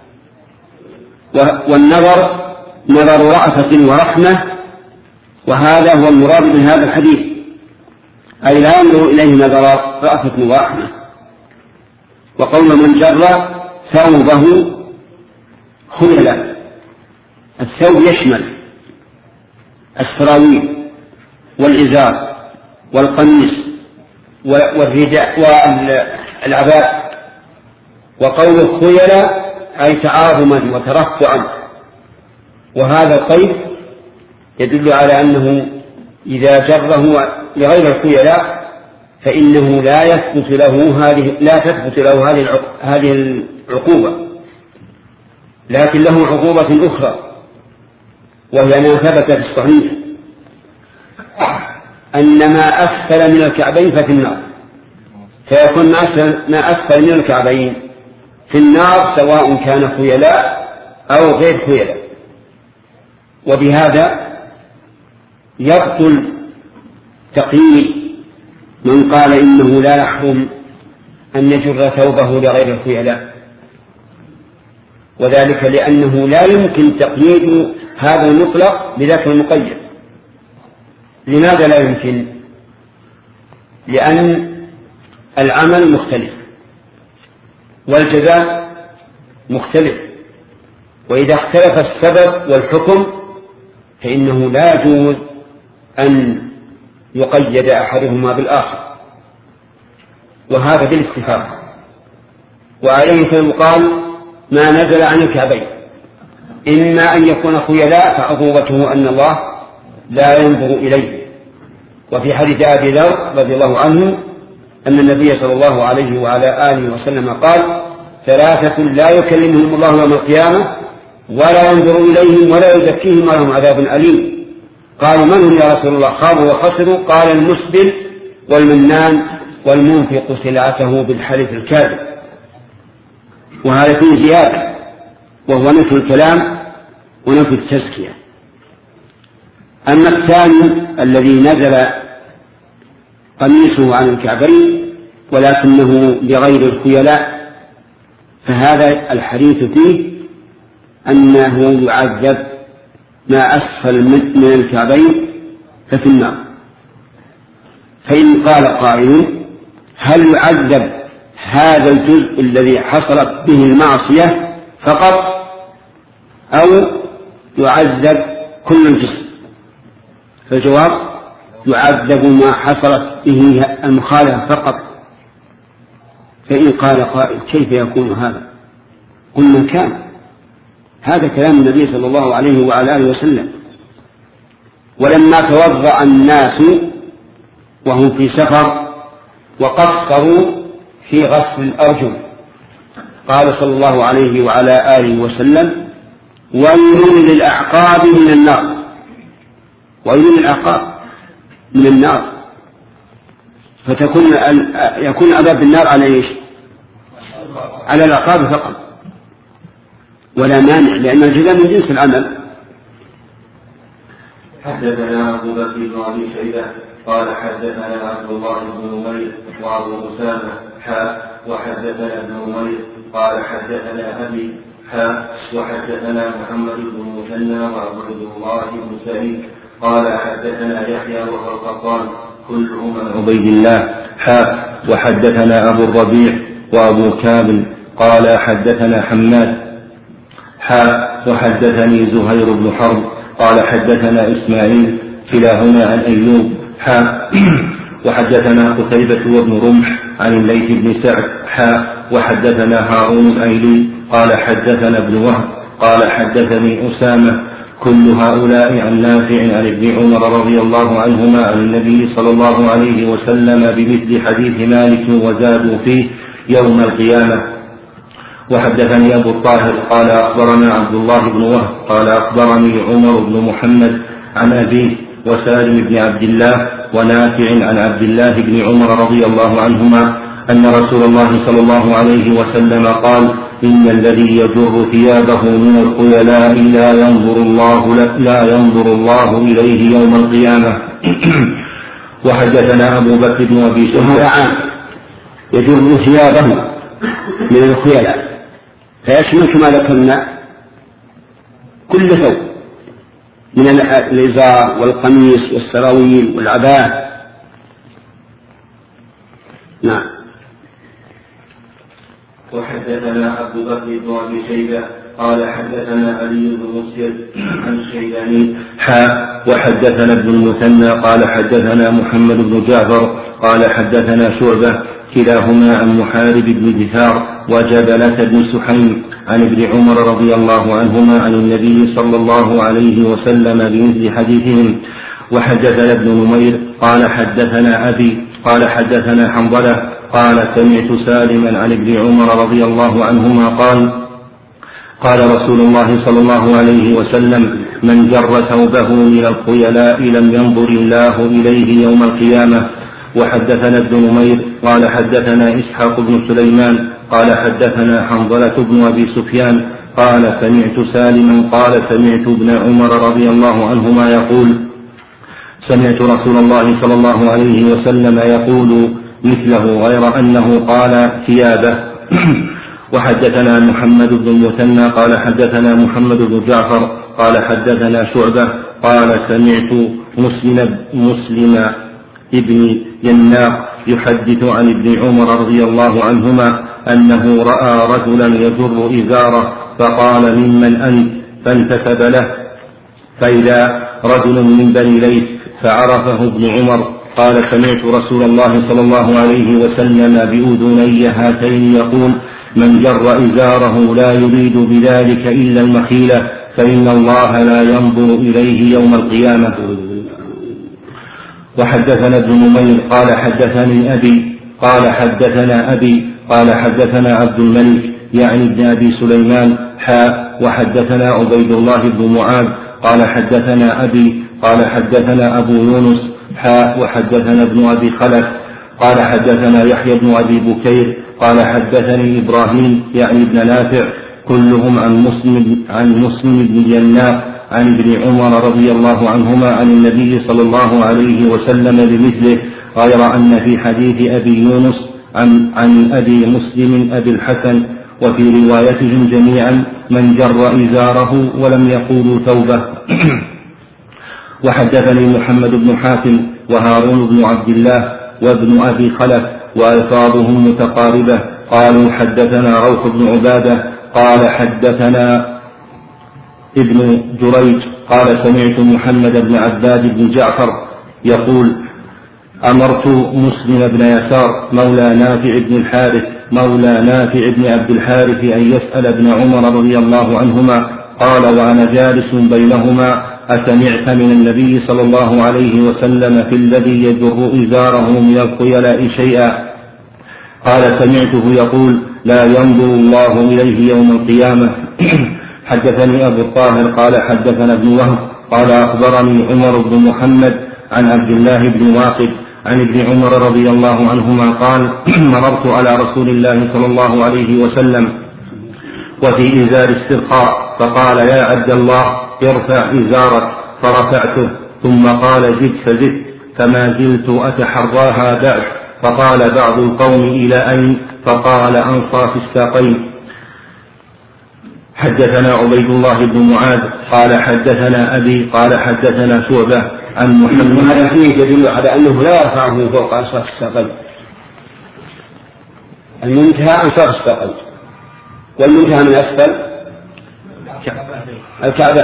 والنظر نظر رأفة ورحمة، وهذا هو المراد من هذا الحديث، أي لا ينظر إليه نظر رأفة ورحمة. وقول من جر ثوبه خيلاء، الثوب يشمل السراويل والإزار والقميص والرداء والعباء. وقول الخيلاء أي تعاظما وترفعا، وهذا القيد يدل على أنه إذا جره لغير الخيلاء فإنه لا يثبت له هذه لا تثبت له هذه هذه العقوبة، لكن له عقوبة أخرى، وهي ما ثبت في الصحيح أن ما أسفل من الكعبين ففي النار، فيكون ما أسفل من الكعبين في النار سواء كان خيلاء أو غير خيلاء. وبهذا يبطل تقييد من قال إنه لا يحرم أن يجر ثوبه لغير الخيلاء، وذلك لأنه لا يمكن تقييد هذا المطلق بذاك المقيد. لماذا لا يمكن؟ لأن العمل مختلف والجزاء مختلف، وإذا اختلف السبب والحكم فإنه لا يجوز أن يقيد أحدهما بالآخر، وهذا بالاتفاق. وعليه فيقال ما نزل عن الكعبين إما أن يكون خيلاء فعقوبته أن الله لا ينظر إليه. وفي حديث أبي ذر رضي الله عنه أن النبي صلى الله عليه وعلى آله وسلم قال: ثلاثة لا يكلمهم الله يوم القيامة ولا ينظر إليهم ولا يزكيهم ولهم عذاب أليم. قالوا: من هم يا رسول الله؟ خابوا وخسروا. قال: المسبل والمنان والمنفق سلعته بالحلف الكاذب. وهذا فيه زيادة، وهو نفي الكلام ونفي التزكية. أما الثاني الذي نزل قميصه عن الكعبين ولكنه بغير الخيلاء، فهذا الحديث فيه أنه يعذب ما أسفل من الكعبين ففي النار. فإن قال قائل: هل يعذب هذا الجزء الذي حصلت به المعصية فقط أو يعذب كل الجزء؟ فالجواب: يعذب ما حصلت به المخالفة فقط. فإن قال قائل: كيف يكون هذا؟ قلنا كان هذا كلام النبي صلى الله عليه وعلى آله وسلم. ولما توضأ الناس وهم في سفر وقصروا في غسل الأرجل قال صلى الله عليه وعلى آله وسلم: ويل للأعقاب من النار. ويل للأعقاب من النار. فتكون يكون عذاب النار على ايش؟ على العقاب فقط، ولا مانع لأن الجزاء من جنس العمل. حدثنا أبو بكر بن أبي شيبة قال حدثنا عبد الله بن نمير وأبو أسامة حاء وحدثنا ابن نمير قال حدثنا أبي حاء وحدثنا محمد بن مثنى وعبد الله بن سعيد قال حدثنا يحيى وهو القطان كلهم عن عبيد الله حاء وحدثنا أبو الربيع وأبو كامل قال حدثنا حماد حاء وحدثني زهير بن حرب قال حدثنا إسماعيل كلاهما عن أيوب حاء وحدثنا قتيبة وابن رمح عن الليث بن سعد حاء وحدثنا هارون الأيلي قال حدثنا ابن وهب قال حدثني أسامة كل هؤلاء عن نافع عن ابن عمر رضي الله عنهما عن النبي صلى الله عليه وسلم بمثل حديث مالك وزادوا فيه يوم القيامة. وحدثني أبو الطاهر قال أخبرنا عبد الله بن وهب قال أخبرني عمر بن محمد عن أبيه وسالم بن عبد الله ونافع عن عبد الله بن عمر رضي الله عنهما أن رسول الله صلى الله عليه وسلم قال إن الذي يجر ثيابه من الخيلاء لا ينظر الله لا ينظر الله إليه يوم القيامة. وحدثنا أبو بكر بن أبي شيبة يجر ثيابه من الخيلاء فيشمل كما ذكرنا كل ثوب من الإزار والقميص والسراويل والعباءة. نعم. وحدثنا عبد بكر بن أبي شيبة قال حدثنا علي بن مسلم عن الشيباني حاء وحدثنا ابن المثنى قال حدثنا محمد بن جعفر قال حدثنا شعبة كلاهما عن محارب بن دثار وجبلة بن سحيم عن ابن عمر رضي الله عنهما عن النبي صلى الله عليه وسلم بمثل حديثهم. وحدثنا ابن نمير قال حدثنا أبي قال حدثنا حنظلة قال سمعت سالما عن ابن عمر رضي الله عنهما قال قال رسول الله صلى الله عليه وسلم من جر ثوبه من الخيلاء لم ينظر الله إليه يوم القيامة. وحدثنا ابن نمير قال حدثنا إسحاق بن سليمان قال حدثنا حنظلة بن أبي سفيان قال سمعت سالما قال سمعت ابن عمر رضي الله عنهما يقول سمعت رسول الله صلى الله عليه وسلم يقول مثله غير أنه قال ثيابه. وحدثنا محمد بن المثنى قال حدثنا محمد بن جعفر قال حدثنا شعبة قال سمعت مسلم مسلم ابن يناق يحدث عن ابن عمر رضي الله عنهما أنه رأى رجلا يجر إزاره فقال ممن أنت فانتسب له فإذا رجل من بني ليث فعرفه ابن عمر قال سمعت رسول الله صلى الله عليه وسلم بأذني هاتين يقول من جر إزاره لا يريد بذلك إلا المخيلة فإن الله لا ينظر إليه يوم القيامة. وحدثنا ابن نمير قال حدثني أبي قال حدثنا أبي قال حدثنا عبد الملك يعني ابن أبي سليمان حاء وحدثنا عبيد الله بن معاذ قال حدثنا أبي قال حدثنا أبو يونس حاء وحدثنا ابن أبي خلف قال حدثنا يحيى بن أبي بكير قال حدثني إبراهيم يعني ابن نافع كلهم عن مسلم عن مسلم بن يناق عن ابن عمر رضي الله عنهما عن النبي صلى الله عليه وسلم بمثله غير أن في حديث أبي يونس عن, عن أبي مسلم أبي الحسن وفي روايتهم جميعا من جر إزاره ولم يقولوا ثوبه. وحدثني محمد بن حاتم وهارون بن عبد الله وابن أبي خلف وألفاظهم متقاربة قالوا حدثنا روح بن عبادة قال حدثنا ابن جريج قال سمعت محمد بن عباد بن جعفر يقول أمرت مسلم بن يسار مولى نافع بن الحارث مولى نافع بن عبد الحارث أن يسأل ابن عمر رضي الله عنهما قال وأنا جالس بينهما أسمعت من النبي صلى الله عليه وسلم في الذي يجر إزاره من الخيلاء شيئا قال سمعته يقول لا ينظر الله إليه يوم القيامة. حدثني أبو الطاهر قال حدثنا ابن وهب قال أخبرني عمر بن محمد عن عبد الله بن واقد عن ابن عمر رضي الله عنهما قال مررت على رسول الله صلى الله عليه وسلم وفي إزار استرقاء فقال يا عبد الله ارفع إزارك فرفعته ثم قال زد فزدت فما زلت أتحراها بعد فقال بعض القوم إلى أين فقال أنصاف الساقين. حدثنا عبيد الله بن معاذ قال حدثنا أبي قال حدثنا شعبة عن محمد. هذا فيه يدل على أنه لا يرفعه من فوق أنصاف الساقين، المنتهى أنصاف الساقين والمنتهى من أسفل الكعبة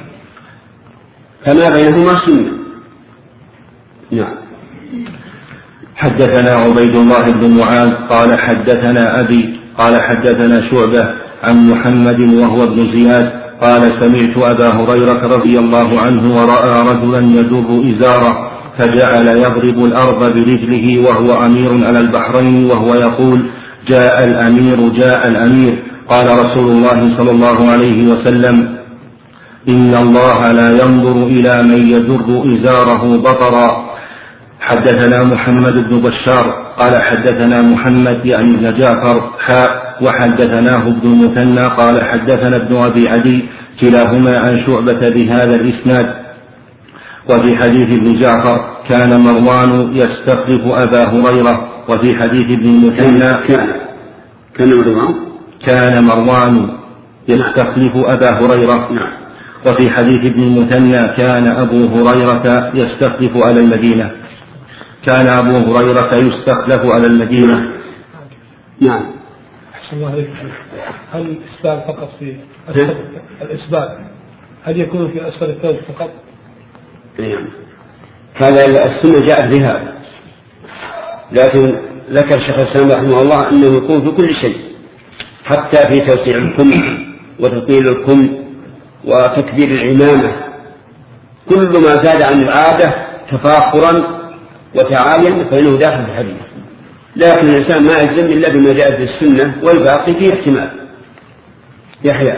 فما بينهما سنة. نعم. حدثنا عبيد الله بن معاذ قال حدثنا أبي قال حدثنا شعبة عن محمد وهو ابن زياد قال سمعت أبا هريرة رضي الله عنه ورأى رجلا يجر إزاره فجعل يضرب الأرض برجله وهو أمير على البحرين وهو يقول جاء الأمير جاء الأمير. قال رسول الله صلى الله عليه وسلم إن الله لا ينظر إلى من يجر إزاره بطرا. حدثنا محمد بن بشار قال حدثنا محمد يعني ابن جعفر حاء وحدثناه ابن مثنى قال حدثنا ابن أبي عدي كلاهما عن شعبة بهذا الإسناد. وفي حديث ابن جعفر كان مروان يستخلف أبا هريرة وفي حديث ابن مثنى كان كان مروان كان مروان يستخلف أبا هريرة. وفي حديث ابن المثنى كان أبو هريرة يستخلف على المدينة كان أبو هريرة يستخلف على المدينة. نعم. أحسن الله عليك. هل الإسبال فقط في الإسبال هل يكون في أسفل الثوب فقط؟ نعم. هذا السنة جاءت بهذا، لكن ذكر الشيخ الإسلام رحمه الله أنه يكون في كل شيء حتى في توسيع الكم وتطويل الكم وتكبير العمامة، كل ما زاد عن العادة تفاخرا وتعاليا فإنه داخل في الحديث، لكن الإنسان ما يلزم إلا بما جاء في السنة والباقي فيه احتمال. يحيى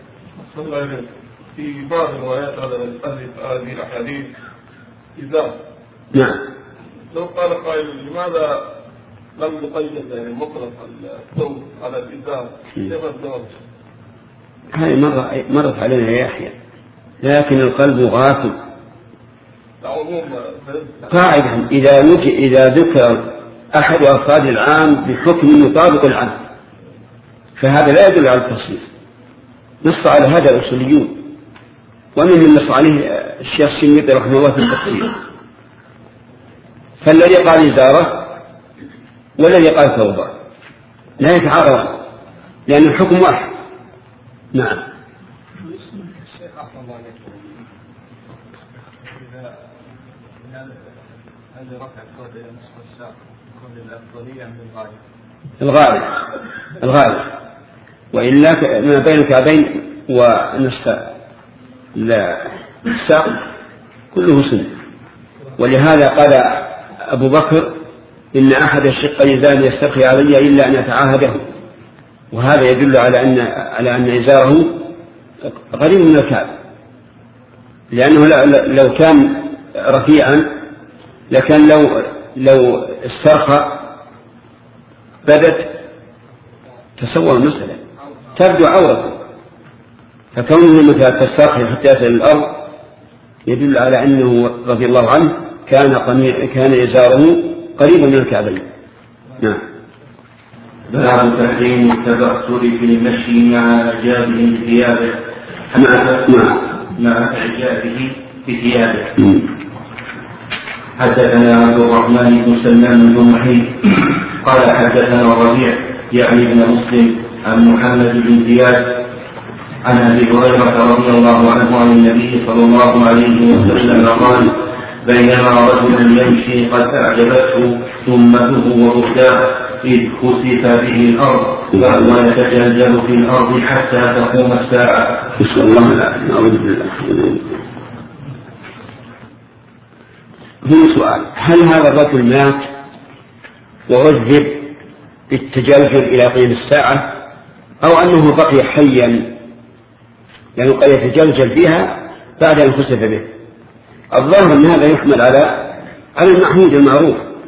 في بعض الروايات على هذه الأحاديث إزار. نعم. لو قال قائل لماذا لم يقيد يعني مطلق الثوب على الإزار كيف الجواب؟ هذه مرة مرت علينا يا يحيى، لكن القلب غافل. قاعدة إذا إذا ذكر أحد أفراد العام بحكم يطابق العام فهذا لا يدل على التخصيص. نص على هذا الأصوليون، ومن نص عليه الشيخ الشنقيطي رحمه الله في التفسير. فالذي قال إزارة والذي قال ثوبه لا يتعارض لأن الحكم واحد. نعم. هل رفع الصوت إلى نصف الساق يكون للأفضلية من الغالب؟ الغالب الغالب وإلا ما بين الكعبين ونصف الساق كله سنة. ولهذا قال أبو بكر إن أحد الشقين لا يستقي علي إلا أن يتعاهده، وهذا يدل على أن على أن إزاره قريب من الكعب، لأنه لو كان رفيعا لكن لو لو استرخى بدت تسوى المسألة تبدو عورته، فكونه مثلا تسترخي حتى يصل الأرض يدل على أنه رضي الله عنه كان كان إزاره قريبا من الكعبين. نعم. باب تحريم التبختر في المشي مع إعجابه بثيابه مع إعجابه بثيابه. حدثنا عبد الرحمن بن سلمان بن محيط قال حدثنا الربيع يعني بن مسلم عن محمد بن زياد عن أبي هريرة رضي الله عنه عن النبي صلى الله عليه وسلم قال بينما رجل يمشي قد أعجبته ثمته وبهداه إذ خسف به الأرض وهو يتجلجل في الأرض حتى تقوم الساعة. نسأل الله العافية. أعوذ بالله. هنا سؤال: هل هذا الرجل مات وعذب بالتجلجل إلى قيام الساعة أو أنه بقي حيا يعني قد يتجلجل فيها بعد أن خسف به؟ الظاهر أن هذا يحمل على على المحمود المعروف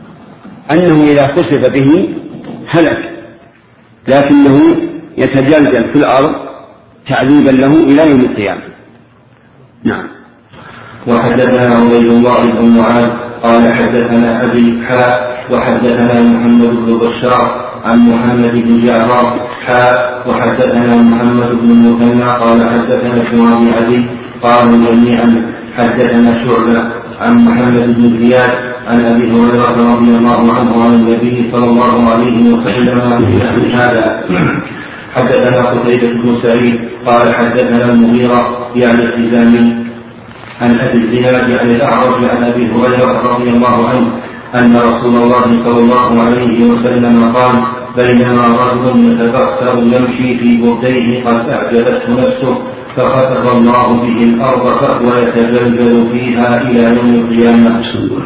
أنه إذا خسف به هلك، لكنه يتجلجل في الأرض تعذيبا له إلى يوم القيامة. نعم. وحدثنا عبيد الله بن معاذ قال حدثنا أبي حاء وحدثنا محمد بن بشار عن محمد بن جعفر حاء وحدثنا محمد بن المثنى قال حدثنا ابن عدي قالوا جميعا حدثنا شعبة عن محمد بن زياد عن أبي هريرة رضي الله عنه عن النبي صلى الله عليه وسلم في هذا. حدثنا قتيبة بن سعيد قال حدثنا المغيرة يعني الحزامي عن أبي الزناد عن الأعرج عن أبي هريرة رضي الله عنه أن رسول الله صلى الله عليه وسلم قال بينما رجل يتبختر يمشي في برديه قد أعجبته نفسه فخسف الله به الأرض فهو يتجلجل فيها إلى يوم القيامة.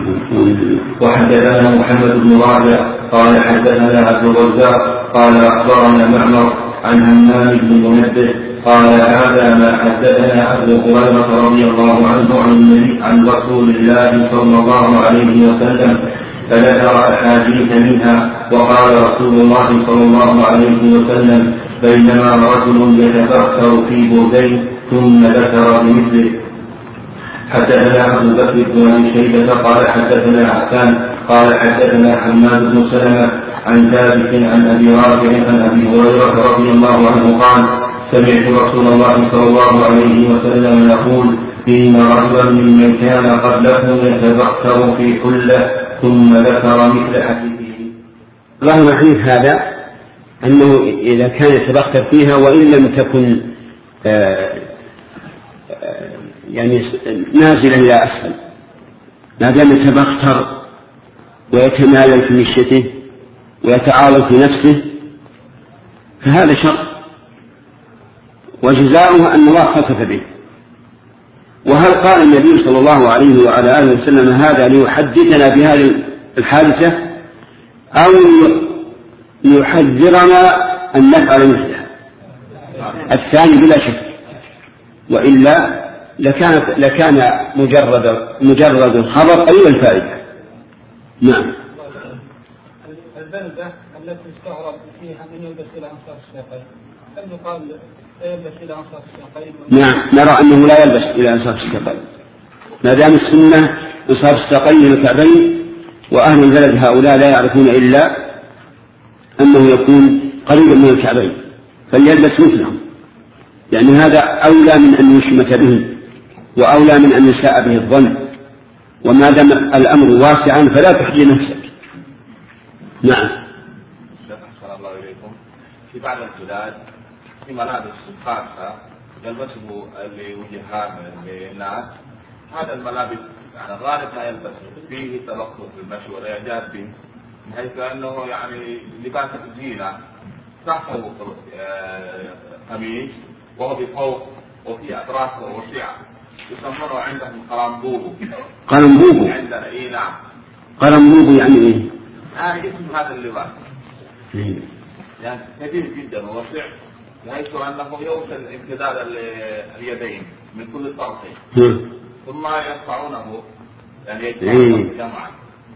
وحدثنا محمد بن رافع قال حدثنا عبد الرزاق قال أخبرنا معمر عن همام بن منبه قال هذا ما حدثنا أبو هريرة رضي الله عنه عن النبي عن رسول الله صلى الله عليه وسلم فذكر أحاديث منها وقال رسول الله صلى الله عليه وسلم بينما رجل يتبختر في بردين ثم ذكر بمثله. حدثنا أبو بكر بن أبي شيبة قال حدثنا عفان قال حدثنا حماد بن سلمة عن ثابت عن أبي رافع عن أبي هريرة رضي الله عنه قال سمعت رسول الله صلى الله عليه وسلم يقول إن رجلا ممن كان قبلكم يتبختر في حلة ثم ذكر مثل حديثه. ظاهر الحديث هذا أنه إذا كان يتبختر فيها وإن لم تكن آآ آآ يعني نازلا إلى أسفل، ما دام يتبختر ويتمالل في مشيته ويتعاظم في نفسه فهذا شر، وجزاؤه أن الله خسف به. وهل قال النبي صلى الله عليه وعلى آله وسلم هذا ليحدثنا بهذه الحادثة أو ليحذرنا أن نفعل مثلها؟ الثاني بلا شك، وإلا لكانت لكان مجرد مجرد الخبر قليل الفائدة. نعم. البلدة التي استعرض فيها من يلبس إلى أنصاف الساقين، هل يقال يلبس إلى أنصاف الساقين؟ نعم، نرى أنه لا يلبس إلى أنصاف الساقين ما دام السنة أنصاف الساقين الكعبين، وأهل البلد هؤلاء لا يعرفون إلا أنه يكون قريبا من الكعبين فليلبس مثلهم، لأن يعني هذا أولى من أن يشمت به وأولى من أن يساء به الظن، وما دام الأمر واسعا فلا تحجي نفسك. نعم. أحسن الله إليكم. في بعض البلاد في ملابس خاصة يلبسه لوجهات للناس، هذا الملابس يعني غالب ما يلبس فيه تلقف بالمشي والإعجاب به، بحيث أنه يعني لباس الزينة تحته قميص وهو بفوق وفي أطرافه وسعة يسمونه عندهم قرنبوبو. قرنبوبو عندنا إيه؟ نعم. قرنبوبو يعني إيه؟ آه اسم هذا اللباس يعني كبير جدا ووسع بحيث أنه يوصل امتداد اليدين من كل طرفين ثم يرفعونه يعني يجمعونه جمعا.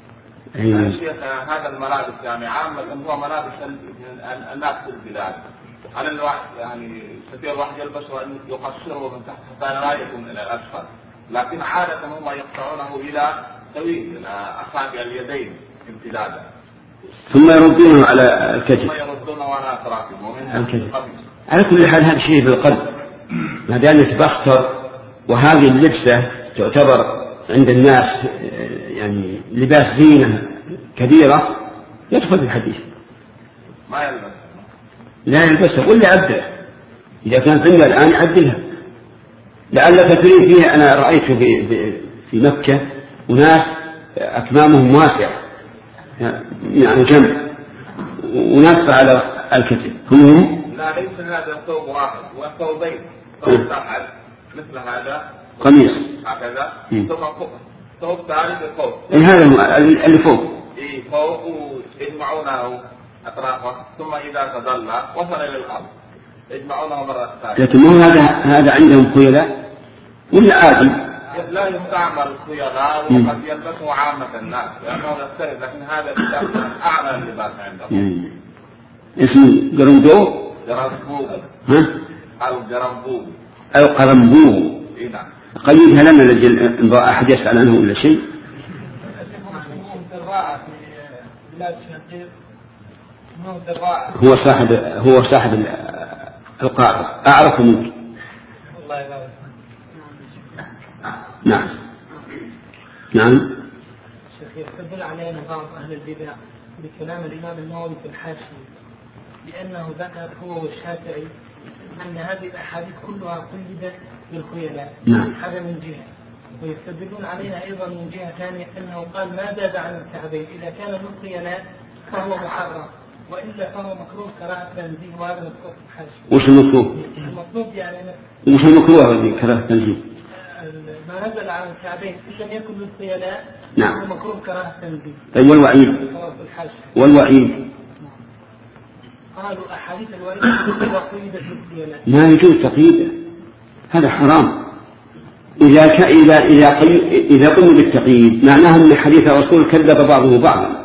هذا الملابس يعني عامة هو ملابس الناس في البلاد، على الواحد يعني يستطيع الواحد يلبسه أن يقصره من تحت حتى لا يكون إلى الأسفل، لكن عادة هم يقطعونه إلى طويل إلى أصابع اليدين امتدادا ثم يردونه على الكتف. ثم يردونه على أطرافهم ومنها القميص. على كل حال هذا شيء في القلب، ما دام يتبختر وهذه اللبسة تعتبر عند الناس يعني لباس زينة كبيرة يدخل في الحديث. ما يلبس لا يلبسها ولا عدل، إذا كانت عندنا الآن عدلها. لعلك تريد فيها، أنا رأيت في, في مكة وناس أكمامهم واسعة يعني جنب وناس على الكتف كلهم. لا ليس هذا ثوب واحد وثوبين، ثوب واحد مثل هذا قميص هكذا ثم ثوب ثالث فوق. إيه هذا اللي فوق. إيه فوق ويجمعونه أطرافه ثم إذا تضلى وصل إلى الأرض يجمعونه مرة ثانية. لكن مو هذا هذا عندهم خيلاء ولا عادي؟ لا يستعمل خيلاء وقد يلبسه عامة الناس لأنه يختلف، لكن هذا أعلى اللباس عندهم. اسمه قرنبو؟ قرنبو. ها؟ أو قرنبو. أو قرنبو. إيه نعم. قليل هل لنا أحد يسأل عنه ولا شيء؟ هو صاحب هو صاحب القاعدة أعرف منك. نعم نعم. يستدل علينا بعض أهل البدع بكلام الإمام النووي في الحاشية لأنه ذكر هو والشافعي أن هذه الأحاديث كلها قيدت بالخيلاء. نعم. هذا من جهة، ويستدلون عليها أيضا من جهة ثانية أنه قال ما زاد عن الكعبين إذا كان من خيلاء فهو محرم وإلا فهو مكروه كراهة تنزيه، وهذا مذكور في الحاشية. وش المكروه؟ المطلوب يعني وش المكروه الذي كراهة تنزيه؟ ما نزل عن الكعبين إن لم يكن بالخيلاء نعم. فهو مكروه كراهة تنزيه. طيب والوعيد؟ والوعيد؟ قالوا أحاديث الوعيد كلها قيدت بالخيلاء. ما يجوز تقييده، هذا حرام. إذا ك... إذا إذا قي... إذا قلنا بالتقييد معناه أن حديث الرسول كذب بعضه بعضا.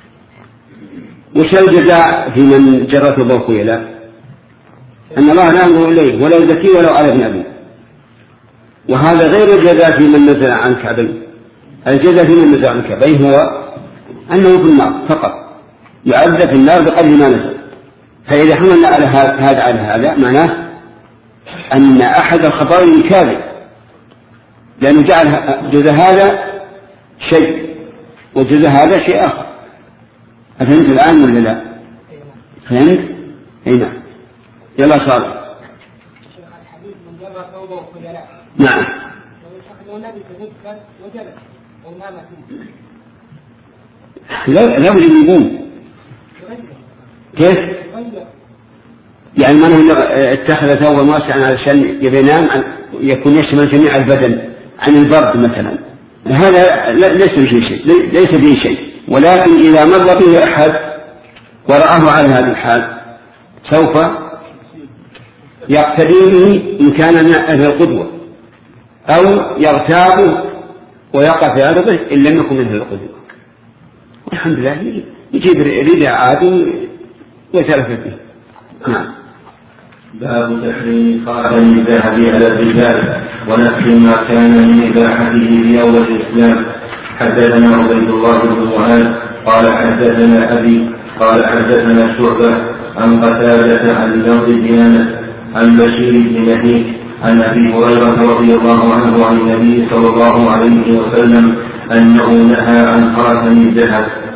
وش الجزاء في من جرته بالخيلاء؟ أن الله لا ينظر إليه ولا يزكيه ولو على ابن أبيه. وهذا غير الجزاء في من نزل عن كعبين. الجزاء في من نزل عن كعبين هو أنه في النار فقط، يعذب في النار بقدر ما نزل. فإذا حملنا على هذا على هذا معناه أن أحد الخطأين كاذب، لأنه جعل جزاء هذا شيء وجزاء هذا شيء آخر. أفهمت الآن ولا لا؟ فهمت؟ هنا يلا صار. نعم. لا لا بد يقوم. كيف؟ يعني من اتخذ ثوبا واسعا علشان يبي ينام يكون يشمل جميع البدن عن البرد مثلا، هذا ليس فيه شيء، ليس فيه شيء. ولكن إذا مر به أحد ورآه على هذه الحال سوف يقتدي به إن كان من أهل القدوة، أو يغتابه ويقع في عرضه إن لم يكن من أهل القدوة. والحمد لله يجيب رداء عادي ويتلف به. نعم. باب تحريم قال الذهب على الرجال ونفس ما كان من إباحته في أول الإسلام. حدثنا عبيد الله بن معاذ قال حدثنا أبي قال حدثنا شعبة عن قتادة عن زوج ديانة عن بشير بن نهيك عن أبي هريرة رضي الله عنه عن النبي صلى الله عليه وسلم أنه نهى عن خاتم الذهب